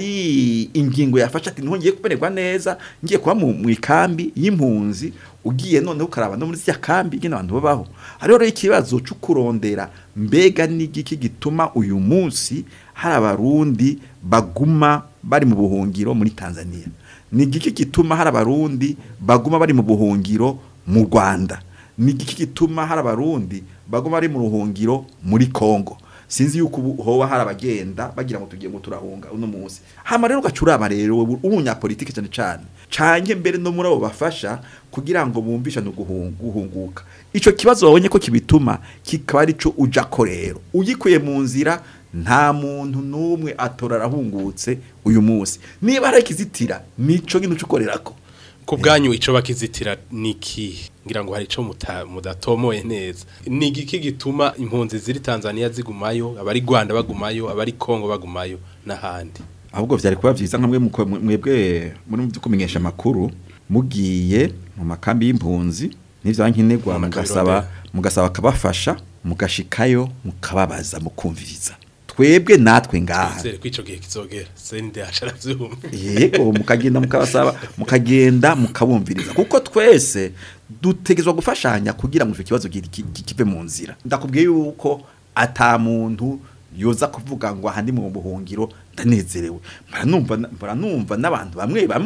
S3: ari ingingo yafasha ati ngiye kumererwa neza ngiye kuba mu ikambi y'impunzi ugiye none ukaraba no muri ya kambi ingene abantu babaho hariho rero ikibazo cyo kurondera mbega n'igiki gituma uyu munsi hari abarundi baguma bari mu buhungiro muri Tanzania n'igiki gituma hari abarundi baguma bari mu buhungiro mu Rwanda n'igiki gituma hari abarundi baguma bari mu ruhungiro muri Kongo sinzi yuko hoba hari abagenda bagira ngo tugiye ngo turahunga uno munsi hama rero gacuraba rero umunyapolitike cyane cyane canke mbere no muri abo bafasha kugira ngo bumvisha no guhunguka ico kibazo wabonye ko kibituma kikaba ari cyo uja ko rero uyikuye mu nzira nta muntu numwe atora arahungutse uyu munsi niba hari kizitira nico kintu cyukorerako
S2: ku bwanyu ico bakizitira niki ngira ngo hari ico mudatomoye neza ni igiki gituma impunzi ziri Tanzania zigumayo abari Rwanda bagumayo abari Kongo bagumayo nahandi
S3: ahubwo vyari kuba vyiza nkamwe mwebwe muri kumenyesha makuru mugiye mu makambi y'impunzi n'ivyo bankenegwa mugasaba mugasaba kabafasha mugashikayo mukababaza mukumviriza twebwe natwe ngaha
S2: zere kwico gihe kizogera sende asharavyumva
S3: yego mukagenda mukabasaba mukagenda mukabumviriza kuko twese dutegezwa gufashanya kugira ngo ikibazo kive mu nzira ndakubwiye yuko ata muntu yoza kuvuga ngo ahandi mu buhungiro ndanezerewe baranumva baranumva n'abantu bamwe bamwe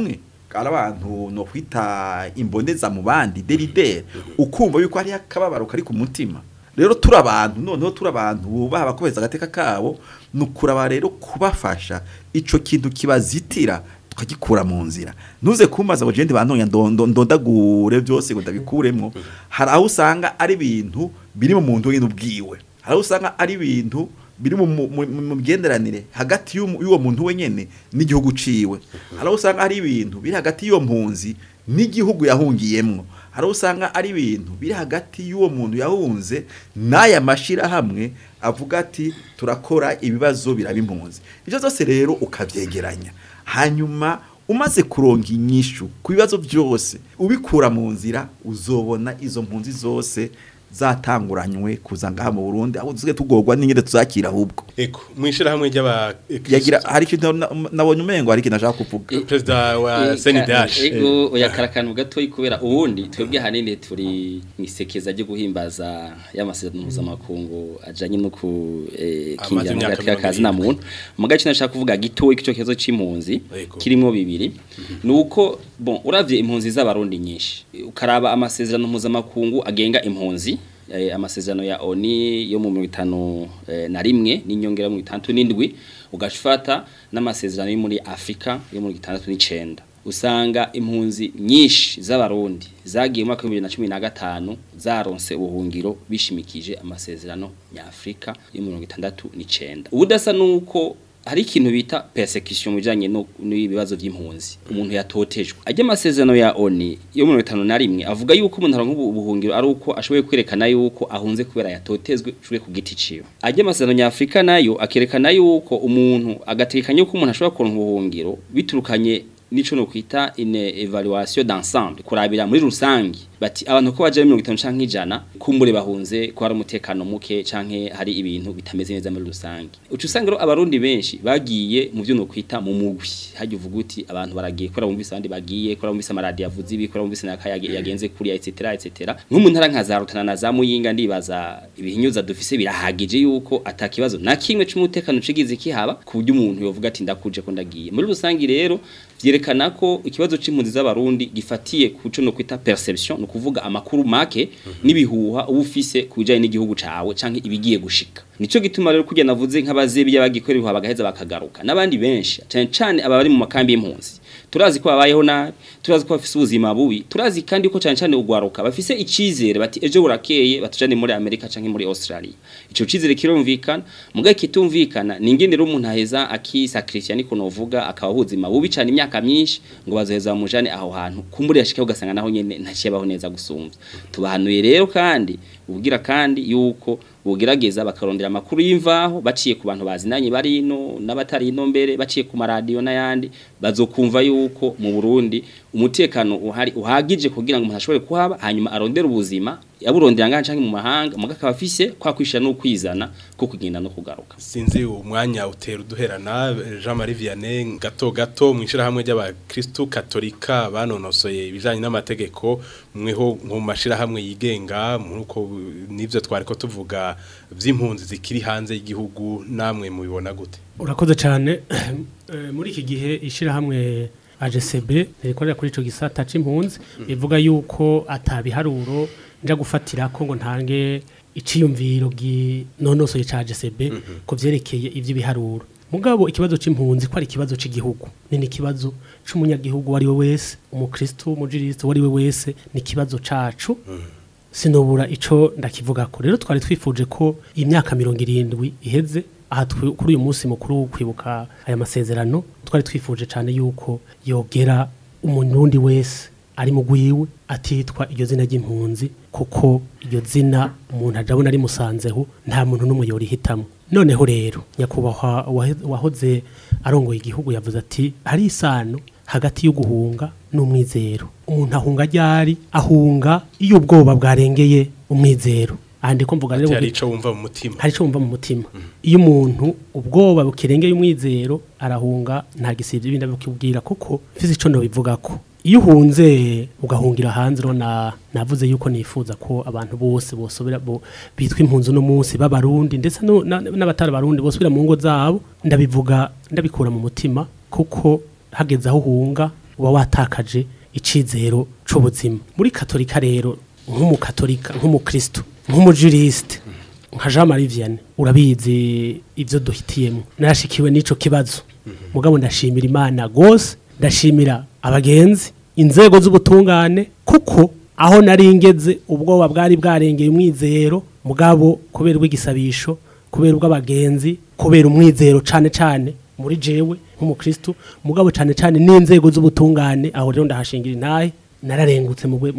S3: ari abantu no kwita imboneza mu bandi deridere ukumva yuko ari akababaro kari ku mutima rero turi abantu noneho turi abantu bubaha bakomeza agateka kabo nukuraba rero kubafasha ico kintu kibazitira tukagikura mu nzira ntuze kumaza ngo jende bantonya ndondagure byose ngo ndabikuremo hari aho usanga ari ibintu biri mu muntu nyine ubwiwe hari aho usanga ari ibintu biri mu byenderanire hagati y'uwo muntu wenyene n'igihugu ciwe hari aho usanga ari ibintu biri hagati y'uwo mpunzi n'igihugu yahungiyemwo hari usanga ari ibintu biri hagati y'uwo muntu yahunze n'aya mashira hamwe avuga ati turakora ibibazo birabimpunzi ibyo zose rero ukavyegeranya hanyuma umaze kuronga inyishu ku bibazo byose ubikura mu nzira uzobona izo mpunzi zose zatanguranywe kuzanga mu Burundi aho tuze tugorwa n'ingende tuzakira ahubwo
S2: eko mwishira hamwe ry'aba
S3: yagira hari ikintu nabonye umengo hari ikintu nashaka kuvuga
S2: president wa C N D H
S4: ego oyakarakana gato ikubera ubundi twebwe hanene turi mwisekeza ryo guhimbaza y'amasezerano mpuzamakungu ajanye no ku kinjana gatya kazi na muntu mugace nashaka kuvuga gito ikico kezo c'impunzi kirimo bibiri nuko bon uravye impunzi z'abarundi nyinshi ukaraba amasezerano mpuzamakungu agenga impunzi eh, amasezerano ya O N U yo mu mirongo itanu eh, na rimwe n'inyongera mu itandatu n'indwi ugashfata n'amasezerano yo muri Afrika yo mu itandatu n'icenda usanga impunzi nyinshi z'abarundi zagiye mu mwaka wa bibiri na cumi na gatanu zaronse ubuhungiro bishimikije amasezerano ya Afrika yo mu mirongo itandatu n'icenda ubudasa nuko hari ikintu bita persecution mujanye no n'ibibazo by'impunzi umuntu yatotejwe ajya amasezerano ya O N U yo mu mirongo itanu na rimwe avuga yuko umuntu aronka ubuhungiro ari uko ashoboye kwerekana yuko ahunze kubera yatotezwe cure ku giti ciwe ajya amasezerano ya Afrika nayo akerekana yuko umuntu agatekanya yuko umuntu ashobora kuronka ubuhungiro biturukanye nico no kwita une évaluation d'ensemble kurabira muri rusangi bati abantu ko baje mirongo itanu canke ijana kumbure bahunze ko hari umutekano muke canke hari ibintu bitameze neza muri rusangi ucu usanga ro abarundi benshi bagiye mu byo no kwita mu mugwi haje uvuga uti abantu baragiye kora mu bisandi bagiye kora mu bisamaradi yavuze ibi kora mu bisanaka yagenze kuri etc etc nk'umuntu ara nkazarutana na za muyinga ndibaza ibihinyuza dufise birahagije yuko atakibazo na kimwe c'umutekano cigize kihaba ku buryo umuntu yovuga ati ndakuje ko ndagiye muri rusangi rero vyerekana ko ikibazo c'impunzi z'abarundi gifatiye kuco no kwita perception no kuvuga amakuru make nibihuha ubufise kujanye n'igihugu cawe canke ibigiye gushika nico gituma rero kujya navuze nk'abazebi y'abagikorera bagaheza bakagaruka nabandi benshi cyane cyane abari mu makambi y'impunzi turazi ko babayeho nabi turazi ko bafise ubuzima bubi turazi kandi ko cyane cyane ugwaruka bafise icizere bati ejo burakeye batujane muri Amerika canke muri Australia ico cizere kirumvikana muga kitumvikana ningendera umuntu aheza akisacrifice niko novuga akaba ubuzima bubi cyane imyaka myinshi ngo bazoheza bamujane aho hantu kumburi yashika ugasanga naho nyene ntakibaho neza gusumvya tubahanuye rero kandi ubugira kandi yuko bugerageza bakarondera amakuru y'imvaho baciye ku bantu bazinanye bari no n'abatari no mbere baciye ku maradiyo n'ayandi bazokumva yuko mu Burundi umutekano uhari uhagije kugira ngo umuntu ashobore kuhaba hanyuma arondera ubuzima yaburondera nganje canke mu mahanga mugaka bafise kwa kwishira no kwizana ko kugenda no kugaruka
S2: sinzi umwanya utera uduherana Jean Marie Vianney gato gato mwishira hamwe ry'abakristo katolika banonosoye ibijanye n'amategeko mweho mu mashira hamwe yigenga muruko nivyo twari ko tuvuga vy'impunzi zikiri hanze y'igihugu namwe mubibona gute
S5: urakoze cyane muri iki gihe ishira hamwe A G C B rikorera kuri ico gisata c'impunzi bivuga yuko atabiharuro nja gufatira ko ngo ntange iciyumviro gi nonosoye ca A G C B ko vyerekeye ivyo biharuro mugabo ikibazo c'impunzi ko ari ikibazo c'igihugu ni ikibazo c'umunyagihugu wari we wese umukristo umujiristo wari we wese ni ikibazo cacu sinobura ico ndakivuga ko rero twari twifuje ko imyaka mirongo irindwi iheze aha kuri uyu munsi mukuru kwibuka aya masezerano twari twifuje cyane yuko yogera umurundi wese ari mu gwiwe atitwa iryo zina ry'impunzi kuko iryo zina umuntu ajabona ari musanzeho nta muntu n'umwe yori hitamo noneho rero nyakubahwa wahoze arongoye igihugu yavuze ati hari isano hagati yo guhunga n'umwizero umuntu ahunga ryari ahunga iyo ubwoba bwarengeye umwizero andi ko mvuga rero
S2: hari ico wumva mu mutima
S5: hari ico wumva mu mutima iyo umuntu ubwoba bukirengeye umwizero arahunga nta gisivye ibindi bikubwira kuko fize ico no bivuga ko iyo uhunze ugahungira hanze rona navuze yuko nifuza ko abantu bose bosubira bo bitwa impunzi no munsi b'abarundi ndetse n'abatari barundi bosubira mu ngo zabo ndabivuga ndabikura mu mutima kuko hageze aho uhunga uba watakaje icizero c'ubuzima muri katolika rero nk'umukatolika nk'umukristo nk'umujuriste nka Jean Marie Vianney urabizi ivyo duhitiyemo narashikiwe n'ico kibazo mugabo ndashimira Imana gose ndashimira abagenzi inzego z'ubutungane kuko aho naringeze ubwoba bwari bwarengeye umwizero mugabo kubera ubwigisabisho kubera ubw'abagenzi kubera umwizero cane cane muri jewe nk'umukristo mugabo cane cane n'inzego z'ubutungane aho rero ndahashingira intahe nararengutse mu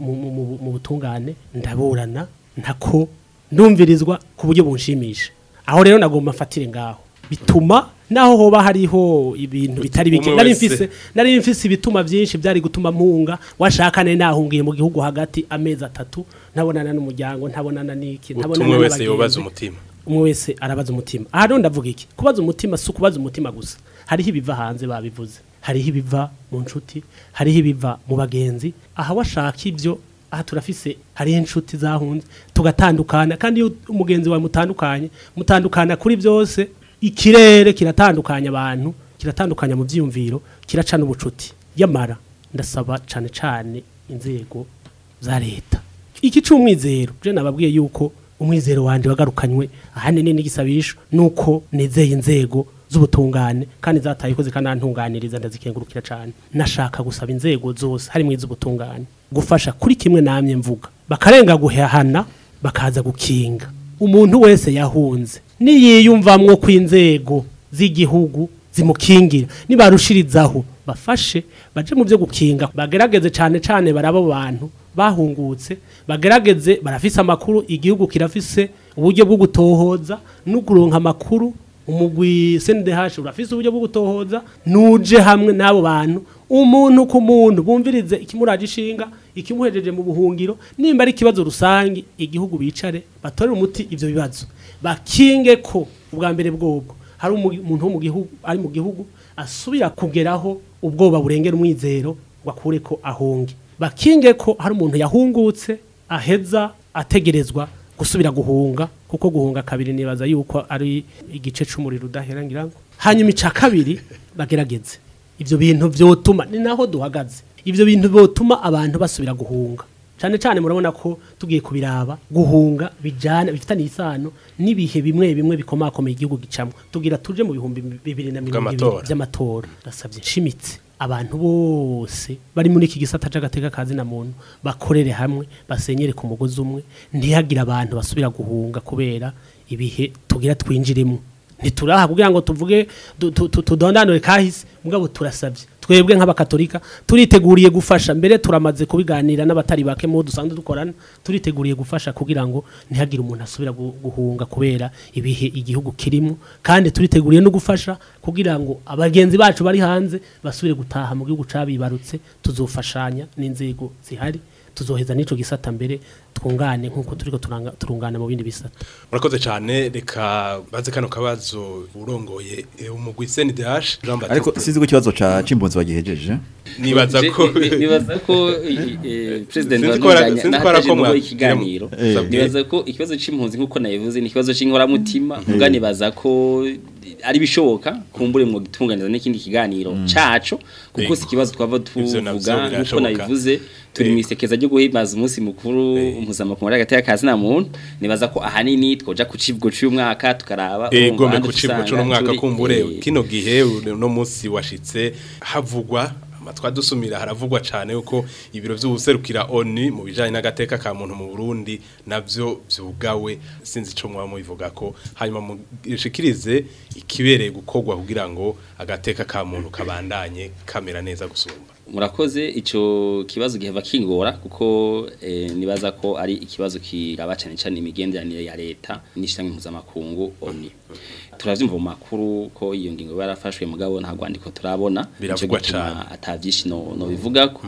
S5: mu butungane ndaburana ntako ndumvirizwa ku buryo bunshimisha aho rero nagomba mfatire ngaho bituma naho hoba hariho ibintu bitari bike nari mfise nari mfise ibituma byinshi byari gutuma mpunga washakane nahungiye mu gihugu hagati amezi atatu ntabonana n'umuryango ntabonana n'iki
S2: ntabonana n'umwe wese yobaza umutima
S5: umwe wese arabaza umutima aha rero ndavuga iki kubaza umutima si kubaza umutima gusa hariho ibiva hanze babivuze hariho ibiva mu nshuti hariho ibiva mu bagenzi aha washaka ibyo aha turafise hariho inshuti zahunze tugatandukana kandi iyo umugenzi wawe mutandukanye mutandukana kuri byose ikirere kiratandukanya abantu kiratandukanya mu byiyumviro kiraca n'ubucuti yamara ndasaba cane cane inzego za leta iki cy'umwizero je nababwiye yuko umwizero wanje wagarukanywe ahanene n'igisabisho nuko nezeye inzego z'ubutungane kandi zataye ko zikanantunganiriza ndazikengurukira cyane nashaka gusaba inzego zose hari mu iz'ubutungane gufasha kuri kimwe namye mvuga bakarenga guhehana bakaza gukinga umuntu wese yahunze niyiyumvamwo kw'inzego z'igihugu zimukingira nibarushirizaho bafashe baje mu byo gukinga bagerageze cyane cyane barabo bantu bahungutse bagerageze barafise amakuru igihugu kirafise uburyo bwo gutohoza no kuronka amakuru umugwi C N D H urafise uburyo bwo gutohoza nuje hamwe nabo bantu umuntu ku muntu bumvirize ikimuraje ishinga ikimuhejeje mu buhungiro nimba ari kibazo rusangi igihugu bicare batorera umuti ivyo bibazo bakinge ko ubwa mbere bwobwo hari umuntu wo mu gihugu ari mu gihugu asubira kugeraho ubwoba burengera umwizero wakure ko ahunge bakinge ko hari umuntu yahungutse aheza ategerezwa gusubira guhunga kuko guhunga kabiri nibaza yuko ari igice c'umuriro udahera ngirango hanyuma ica kabiri bagerageze ivyo bintu vyotuma ni naho duhagaze ivyo bintu byotuma abantu basubira guhunga cyane cyane murabona ko tugiye kubiraba guhunga bijana bifitanye isano nibihe bimwe bimwe bikomakomeye igihugu gicamwe tugira tuje mu bihumbi bibiri na mirongo ibiri by'amatora ndasabye nshimitse abantu bose bari muri iki gisata c'agateka kazi na muntu bakorere hamwe basenyere ku mugozi umwe ntihagira abantu basubira guhunga kubera ibihe tugira twinjiremo ntituraha kugira ngo tuvuge tudondanure kahise mugabo turasabye twebwe nk'abakatolika turiteguriye gufasha mbere turamaze kubiganira n'abatari bake mu dusanzwe dukorana turiteguriye gufasha kugira ngo ntihagire umuntu asubira guhunga kubera ibihe igihugu kirimo kandi turiteguriye no gufasha kugira ngo abagenzi bacu bari hanze basubire gutaha mu gihugu cabibarutse tuzofashanya n'inzego zihari tuzoheza nico gisata mbere twungane nkuko turiko turungana mu bindi bisata
S2: murakoze cyane reka baze kano kabazo urongoye umugwi C N D H
S3: ariko sizi ko kibazo ca cimbonzi bagihejeje
S4: nibaza ko nibaza ko president w'Urwanda nataje mu ikiganiro nibaza ko ikibazo c'impunzi nkuko nayivuze ni ikibazo c'inkora mutima mugani baza ko ari bishoboka kumbure mu gitunganiza n'ikindi kiganiro caco kuko si kibazo twava tuvuga nkuko nayivuze turi mwisekeza ryo guhimbaza umunsi mukuru mpuzamakungu y'agateka kazi na muntu nibaza ko ahanini twoja ku cibwo cy'uyu mwaka tukaraba
S2: ego me ku cibwo cy'uno mwaka kumbure kino gihe no munsi washitse havugwa amatwa dusumira haravugwa cyane uko ibiro by'ubuserukira O N U mu bijanye n'agateka ka muntu mu Burundi navyo vyugawe sinzi ico mwa mubivuga ko hanyuma mushikirize ikibereye gukogwa kugira ngo agateka ka muntu kabandanye kamera neza gusumba
S4: murakoze ico kibazo giheva kingora kuko eh, nibaza ko ari ikibazo kiraba cyane cyane imigenderanire ya leta n'ishyirahamwe mpuzamakungu O N U turavyumva mu makuru ko iyo ngingo barafashwe mugabo nta gwandiko turabona
S2: biravugwa cyane
S4: atavyinshi no no bivugako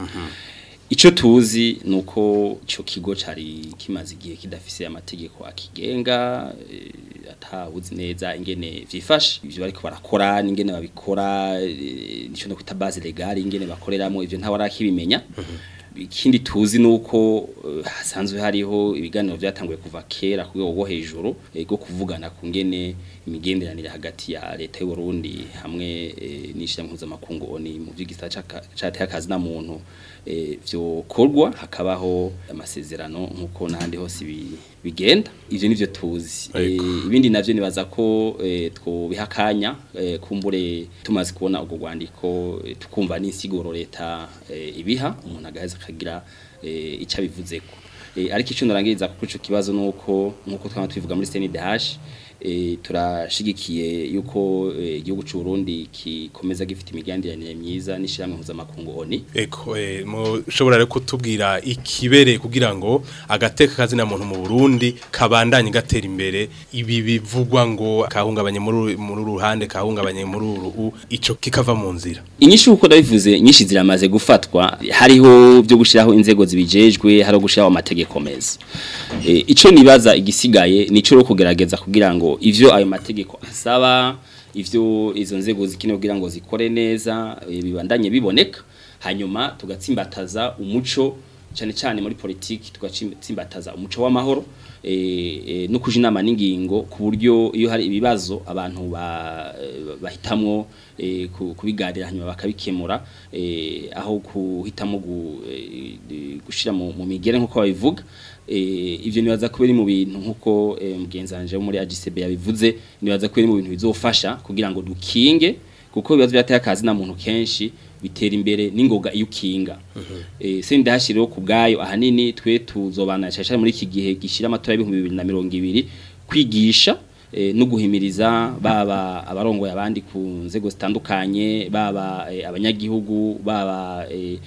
S4: ico tuzi nuko ico kigo cari kimaze igihe kidafise amategeko akigenga e, atawuzi neza ingene vyifashe ivyo bariko barakora n'ingene babikora e, nico no kwita base legale ingene bakoreramo ivyo nta warakibimenya ikindi tuzi nuko hasanzwe hariho ibiganiro byatanguye kuva kera ku rwego rwo hejuru rwo kuvugana ku ngene imigenderanire hagati ya leta y'u Burundi hamwe n'ishira mpuzamakungu oni mu by'igisata cateye akazi na muntu byo korwa hakabaho amasezerano nkuko nahandi hose bigenda ivyo nivyo tuzi ibindi navyo nibaza ko twobihakanya kumbure tumaze kubona ubwo rwandiko tukumva n'insiguro leta ibiha umuntu agaheza akagira icyo abivuzeko ariko icyo narangiriza kuko ico kibazo nuko nkuko twama tubivuga muri C N D H turashigikiye yuko igihugu cy'u Burundi kikomeza gifite imigenderanire myiza n'ishiramwe mpuzamakungu oni
S2: eko mushobora rero kutubwira ikibere kugira ngo agateka kazina muntu mu Burundi kabandanye gatera imbere ibi bivugwa ngo kahungabanye muri muri ruhande kahungabanye muri uru ico kikava mu nzira
S4: inyishu uko ndabivuze nyinshi ziramaze gufatwa hariho byo gushiraho inzego zibijejwe haro gushiraho amategeko meza ico nibaza igisigaye nico ro kugerageza kugira ngo ivyo ayo mategeko asaba ivyo izo nzego zikine kugira ngo zikore neza bibandanye biboneka hanyuma tugatsimbataza umuco cyane cyane muri politiki tugatsimbataza umuco w'amahoro eh no kuja inama n'ingingo ku buryo iyo hari ibibazo abantu bahitamwo kubigarira hanyuma bakabikemura aho kuhitamo gushira mu migere nkuko babivuga ivyo nibaza ko biri mu bintu nkuko mugenzanje muri A G C B yabivuze nibaza ko biri mu bintu bizofasha kugira ngo dukinge kuko bibazo byateye akazi na muntu kenshi bitera imbere n'ingoga iyo ukinga eh se ndahashiriho ku bwayo ahanini twe tuzobana cyashara muri iki gihe gishira amatora y'ibihumbi bibiri na mirongo ibiri kwigisha no guhimiriza baba abarongo yabandi ku nzego zitandukanye baba abanyagihugu baba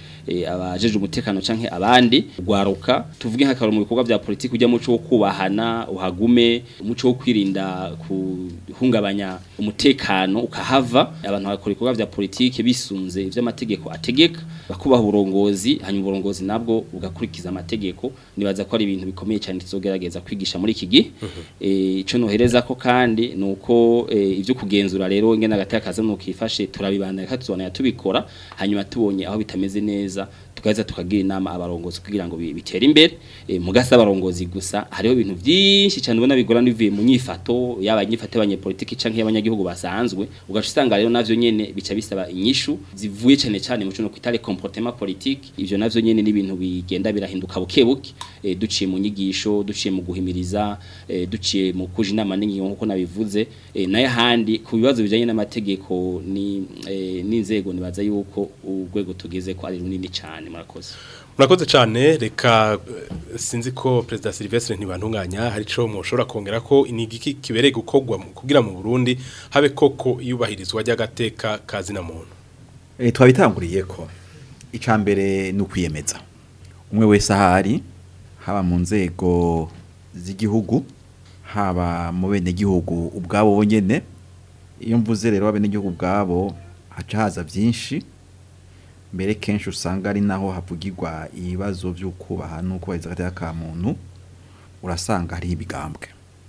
S4: abajeje umutekano canke abandi gwaruka tuvuge nk'akaro mu bikorwa bya politiki ujya muco wo kubahana uhagume umuco wo kwirinda kuhungabanya umutekano ukahava abantu bakora ibikorwa bya politiki bisunze ivy'amategeko ategeka bakubaha uburongozi hanyuma uburongozi nabwo ugakurikiza amategeko nibaza ko ari ibintu bikomeye cyane tuzogerageza kwigisha muri iki gihe ico nohereza ko kandi nuko ivyo kugenzura rero ngena gatakaza nukifashe turabibandanya katuzona tubikora hanyuma tubonye aho bitameze neza tukaza tukagira inama abarongozi kugira ngo bitere imbere mugasa abarongozi gusa hariho ibintu byinshi cyane ubona bigora nivuye mu nyifato y'abanyifate abanye politiki canke y'abanyagihugu basanzwe ugaca usanga rero navyo nyene bica bisaba inyishu zivuye cyane cyane mu cyo no kwitale comportement politique ivyo navyo nyene ni ibintu bigenda birahinduka bukebuke duciye mu nyigisho duciye mu guhimiriza duciye mu kuja inama n'ingingo nkuko nabivuze naye handi ku bibazo bijanye n'amategeko ni n'inzego nibaza yuko urwego tugeze ko ari runini cyane murakoze
S2: murakoze cyane reka sinzi ko President Sylvestre ntibantunganya hari cyo mushobora kongera ko inigiki kibereye gukogwa kugira mu Burundi habe koko yubahirizwa ry'agateka kazi na muntu
S3: eh twabitanguriye ko icambere n'ukwiyemeza umwe wese ahari haba mu nzego z'igihugu haba mu bene gihugu ubwabo bonyene iyo mvuze rero abene gihugu ubwabo haca haza byinshi mbere kenshi usanga ari naho havugirwa ibibazo by'ukubaha nuko bayiza gateka ka muntu urasanga hari ibigambwe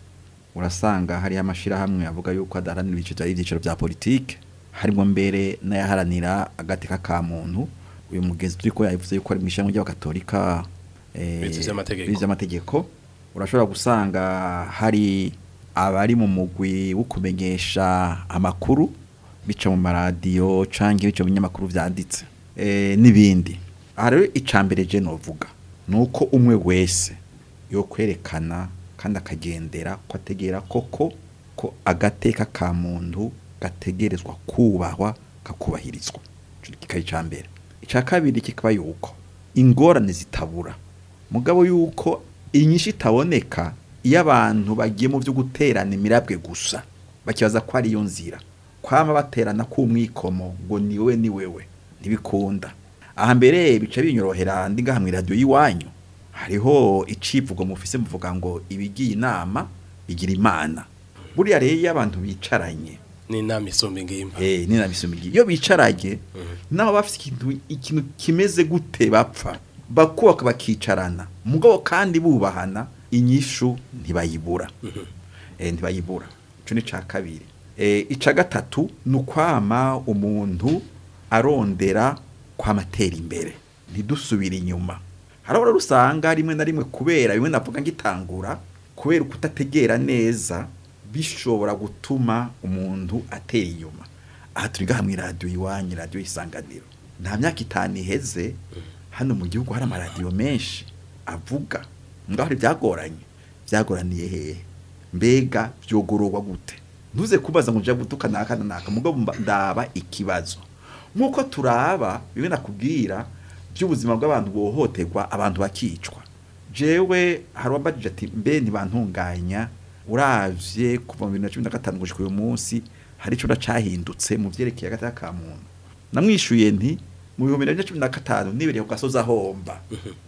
S3: urasanga hari amashira hamwe avuga yuko adaranira ibice bya ibyiciro bya politike harimo mbere n'ayaharanira agateka ka muntu uyu mugenzi turi ko yavuze yuko ari mishango y'abakatolika eh bizamategeko urashobora gusanga hari abari mu mugwi wo kumenyesha amakuru bica mu maradiyo canke bica mu nyamakuru vyanditse eh nibindi aha rero icambere je novuga nuko umwe wese yo kwerekana kandi akagendera ko ategera koko ko agateka ka muntu gategerezwa kubahwa kakubahirizwa kikaye icambere ica kabiri kikaba yuko ingorane zitabura mugabo yuko inyinshi itaboneka iyo abantu bagiye mu byo guterana imirabwe gusa bakibaza ko ari yo nzira kwama baterana ku mwikomo ngo ni wewe ni wewe ntibikunda aha mbere bica binyorohera ndi ngaha mu radio yiwanyu hariho icivugo mufise muvuga ngo ibigiye inama bigira imana buriya rero iyo abantu bicaranye
S2: ni inama isombe ngimba
S3: eh ni inama isombe iyo bicaranye naho bafite ikintu ikintu kimeze gute bapfa bakubaka bakicarana mugabo kandi bubahana inyishu ntibayibura eh ntibayibura cyo ni ca kabiri eh ica gatatu nukwama umuntu arondera kwa matera imbere ntidusubire inyuma. Harabora rusanga rimwe na rimwe kubera bimwe navuga ngitangura kubera ukutategera neza bishobora gutuma umuntu atera inyuma. Aha turi gahamwe radio iwanyu radio Isanganiro. Nta myaka itanu iheze hano mu gihugu hari amaradiyo menshi avuga ngaho byagoranye byagoraniye hehe mbega byogororwa gute ntuze kubaza ngo nje gutuka nakana naka mugabo ndaba ikibazo nkuko turaba bibe nakubwira by'ubuzima bw'abantu bohoterwa abantu bakicwa jewe harwambajije ati mbe ntibantunganya uravye kuva mu bibiri na cumi na gatanu gushika uyu munsi hari ico ndacahindutse mu vyerekeye agata ka muntu namwishuye nti mu bihumbi bibiri na cumi na gatanu nibereye ku gasoza homba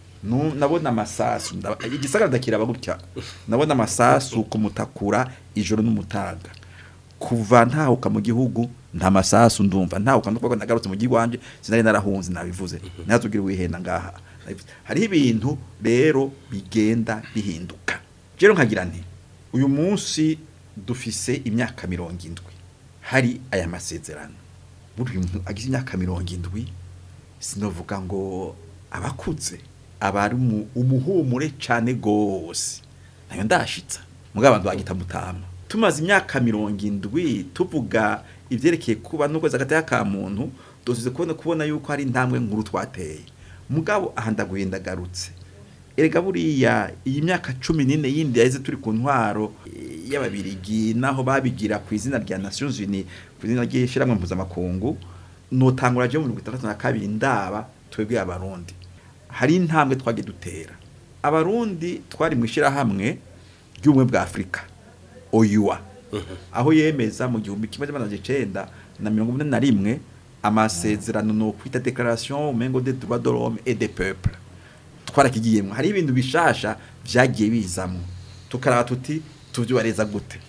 S3: no nabona amasasu igisagara ndakiraba gutya nabona amasasu kumutakura ijoro n'umutaga kuva ntahuka mu gihugu nta masasu ndumva ntahuka ndumva nagarutse mu gigwanje sinari narahunze nabivuze ntazugira wihenda ngaha hari ibintu rero bigenda bihinduka jero nkagira nti uyu munsi dufise imyaka mirongo indwi hari aya masezerano buri muntu agize imyaka mirongo indwi sinovuga ngo abakuze abari umuhumure cyane gose nayo ndashitsa mugabo abantu bagita mutama tumaze imyaka mirongo indwi tuvuga ivyerekeye kuba nuko zagataya ka muntu dosize kubona kubona yuko hari intambwe nkuru twateye mugabo ahandaguhinda garutse erega buriya iyi myaka cumi n'ine yindi yaheze turi ku ntwaro y'ababirigi naho babigira ku izina rya Nations Unies ku izina ry'ishiramwe mpuzamakungu notangura je mu mirongo itandatu na kabiri ndaba twebwe abarundi hari intambwe twage dutera abarundi twari mwishira hamwe ry'ubumwe bwa Afrika oyuwa aho yemeza mu gihumbi kimwe n'amajana icenda na mirongo ine na rimwe amasezerano no kwita déclaration mengo des droits de l'homme et des peuples twarakigiyemwe hari ibintu bishasha vyagiye bizamwe tukaraba tuti tuvyubareza gute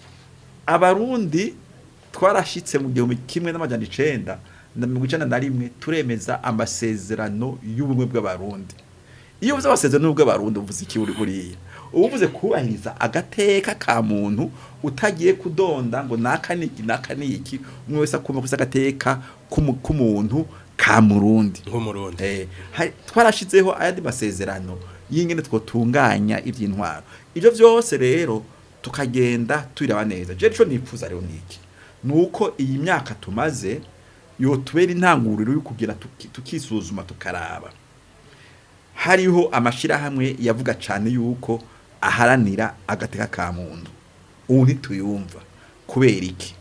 S3: abarundi twarashitse mu gihumbi kimwe n'amajana icenda na mirongo icenda na rimwe turemeza amasezerano y'ubumwe bw'abarundi iyo uvuze amasezerano bw'abarundi uvuze iki uri buriya uvuze kubahiriza agateka ka muntu utagiye kudonda ngo naka niki naka niki umwe wese akuma kusa agateka k'umuntu ka murundi
S2: nk'umurundi
S3: eh twarashizeho ayandi masezerano yingene twotunganya ivy'intwaro ivyo vyose rero tukagenda twiraba neza je cyo nipfuza rero niki nuko iyi myaka tumaze yo tubera intanguriro yo kugira tukisuzuma tukaraba hariho amashira hamwe yavuga cyane yuko aharanira agateka ka muntu ubu ntituyumva kubera iki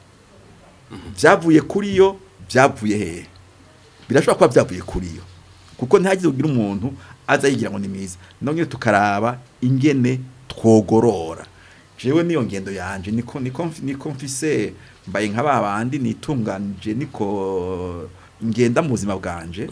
S3: byavuye kuri yo byavuye hehe birashobora kuba byavuye kuri yo kuko ntagize kugira umuntu aza yigira ngo ni mwiza none tukaraba ingene twogorora jewe niyo ngendo yanje niko niko niko mfise mbaye nk'ababandi nitunganije niko ngenda mu buzima bwanje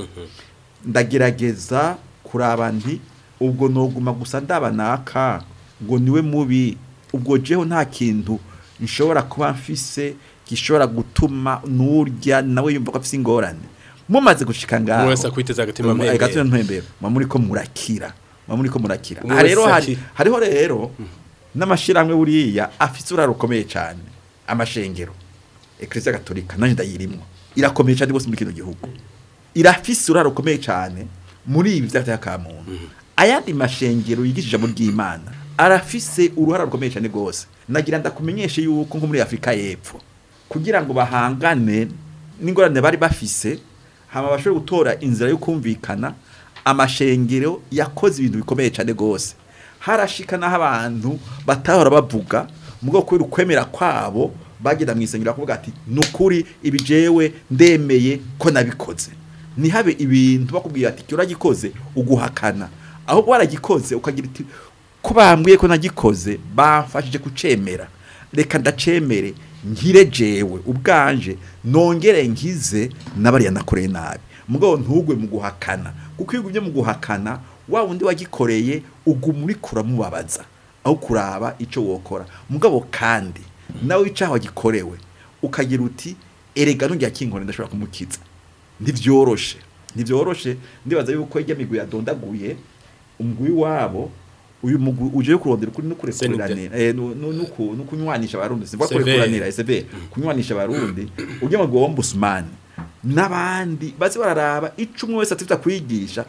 S3: ndagerageza kuraba nti ubwo noguma gusa ndaba naka ngo niwe mubi ubwo jeho nta kintu nshobora kuba mfise gishobora gutuma nurya nawe yumva ko afise ingorane mumaze gushika ngaho
S2: mwese kwiteza agatima mpembero
S3: agatima mpembero muri ko murakira muri ko murakira rero hari hariho rero n'amashiramwe buriya afise urarukomeye cyane amashengero Ecclesia Gatolika nanje ndayirimo irakomeye cyane gose muri kino gihugu irafise urarukomeye cyane muri ibi byataka ka muntu ayandi mashengero yigishije mu ry'Imana arafise uruhara rukomeye cyane gose nagira ndakumenyeshe yuko nko muri Afrika y'Epfo kugira ngo bahangane n'ingorane bari bafise hama bashobora gutora inzira yo kumvikana amashengero yakoze ibintu bikomeye cyane gose harashikana abantu batahora bavuga mugo kwera ukwemera kwabo bagenda mwisengera kuvuga ati nukuri ibijewe ndemeye ko nabikoze ni habe ibintu bakubwira ati cyo ragikoze uguhakana aho waragikoze ukagira ati ko bambwiye ko nagikoze bafashije kucemera reka ndacemere ngire jewe ubwanje nongere ngize nabari nakoreye nabi mugo ntugwe mu guhakana kuko iyo ugumye mu guhakana wa wundi wagikoreye ugumuri kuramubabaza aho kuraba ico wokora mugabo kandi nawe icaho wagikorewe ukagira uti erega nongya kinkore ndashobora kumukiza ndivyoroshe ndivyoroshe ndibaza yuko ijya migwi yadondaguye umugwi wabo uyu mugwi uje kurondera kuri no kurekurane eh nuko nukunywanisha abarundi sivuga kurekuranira S B kunywanisha abarundi uje mu ombudsman nabandi bazi bararaba icumwe wese atifita kwigisha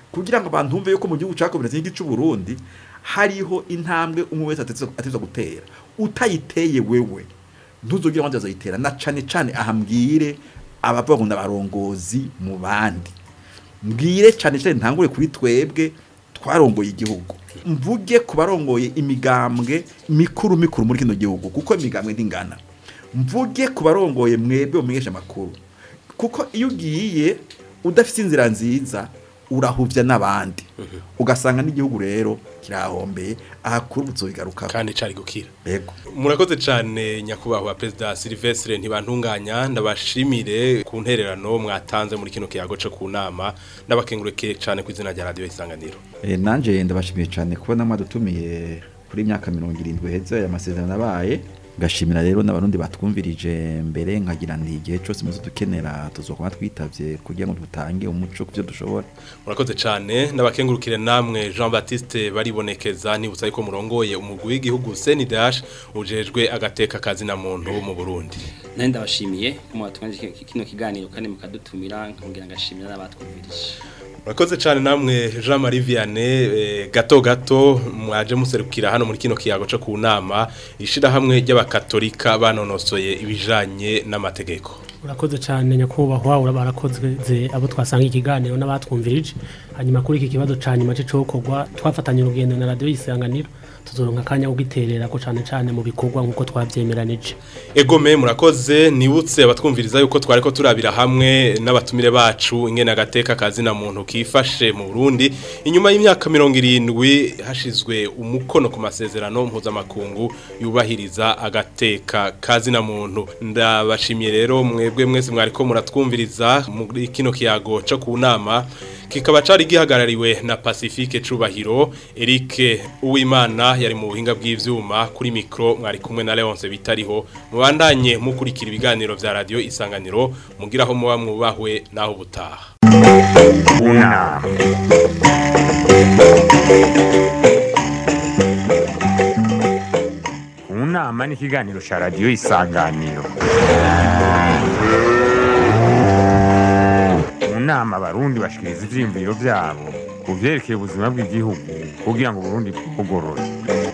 S3: kugira ngo abantu bumve yuko mu gihugu cyakomeretse nk'igice Burundi hariho intambwe umwe wese ateza gutera utayiteye wewe ntuzogira ngo azayitera na cane cane ahambwire abavugunda barongozi mu bandi mbwire cane cane ntangure kuri twebwe twarongoye igihugu mvuge ku barongoye imigambwe mikuru mikuru muri kino gihugu kuko imigambwe ntingana mvuge ku barongoye mwebwe umenyesha makuru kuko iyo ugiye udafite inzira nziza urahuvya n'abandi ugasanga n'igihugu rero kirahombeye ahakuru buzobigaruka
S2: kandi cari gukira
S3: yego
S2: murakoze cyane nyakubahwa President Sylvestre Ntibantunganya ndabashimire ku ntererano mwatanze muri kino kiyago cyo ku nama ndabakengureke cyane ku izina rya radio Isanganiro
S3: eh nanje ndabashimiye cyane kubona mwadutumiye kuri imyaka mirongo irindwi heze ya masezerano abaye gashimira rero n'abarundi batwumvirije mbere nkagira ndi igihe cyose muzo dukenera tuzokoma twitavye kugira ngo dutange umuco kuvyo dushobora
S2: murakoze cyane ndabakengurukire namwe Jean Baptiste baribonekeza nibutsa yuko murongoye umugwi w'igihugu C N D H ujejwe agateka kazi na muntu mu Burundi
S4: nande ndabashimiye kumwatwanje kino kiganiro kandi mukadutumira nkugira ngashimira n'abatwumvirije
S2: murakoze cyane namwe Jean Marie Vianney e, gato gato mwaje muserukira hano muri kino kiyago cyo ku nama ishira hamwe ry'abakatolika banonosoye ibijanye n'amategeko
S5: urakoze cyane nyakubahwa urabarakoze abo twasanga ikiganiro n'abatwumvirije hanyuma kuri iki kibazo cyanyuma cyo kogwa twafatanye urugendo na radio Isanganiro tuzoronka kanya ugiterera ko cyane cyane mu bikorwa nkuko twavyemeranije
S2: egome murakoze nibutse abatwumviriza yuko twareko turabira hamwe n'abatumire bacu ingene agateka kazi na muntu kifashe mu Burundi inyuma y'imyaka mirongo irindwi hashizwe umukono ku masezerano mpuzamakungu yubahiriza agateka kazi na muntu ndabashimiye rero mwebwe mwese mwariko muratwumviriza muri kino kiyago cyo ku nama kikaba cari gihagarariwe na Pacifique Cubahiro Eric Uwimana yari mu buhinga bw'ivyuma kuri micro mwari kumwe na Leonce Bitariho mubandanye mukurikira ibiganiro vya radio Isanganiro mugiraho muba mwubahwe naho butaha
S1: Una Una ni ikiganiro cha radio Isanganiro Unama abarundi bashikiriza ivyiyumviro vyabo kuvyerekeye ubuzima bw'igihugu kugira ngo Burundi bugorore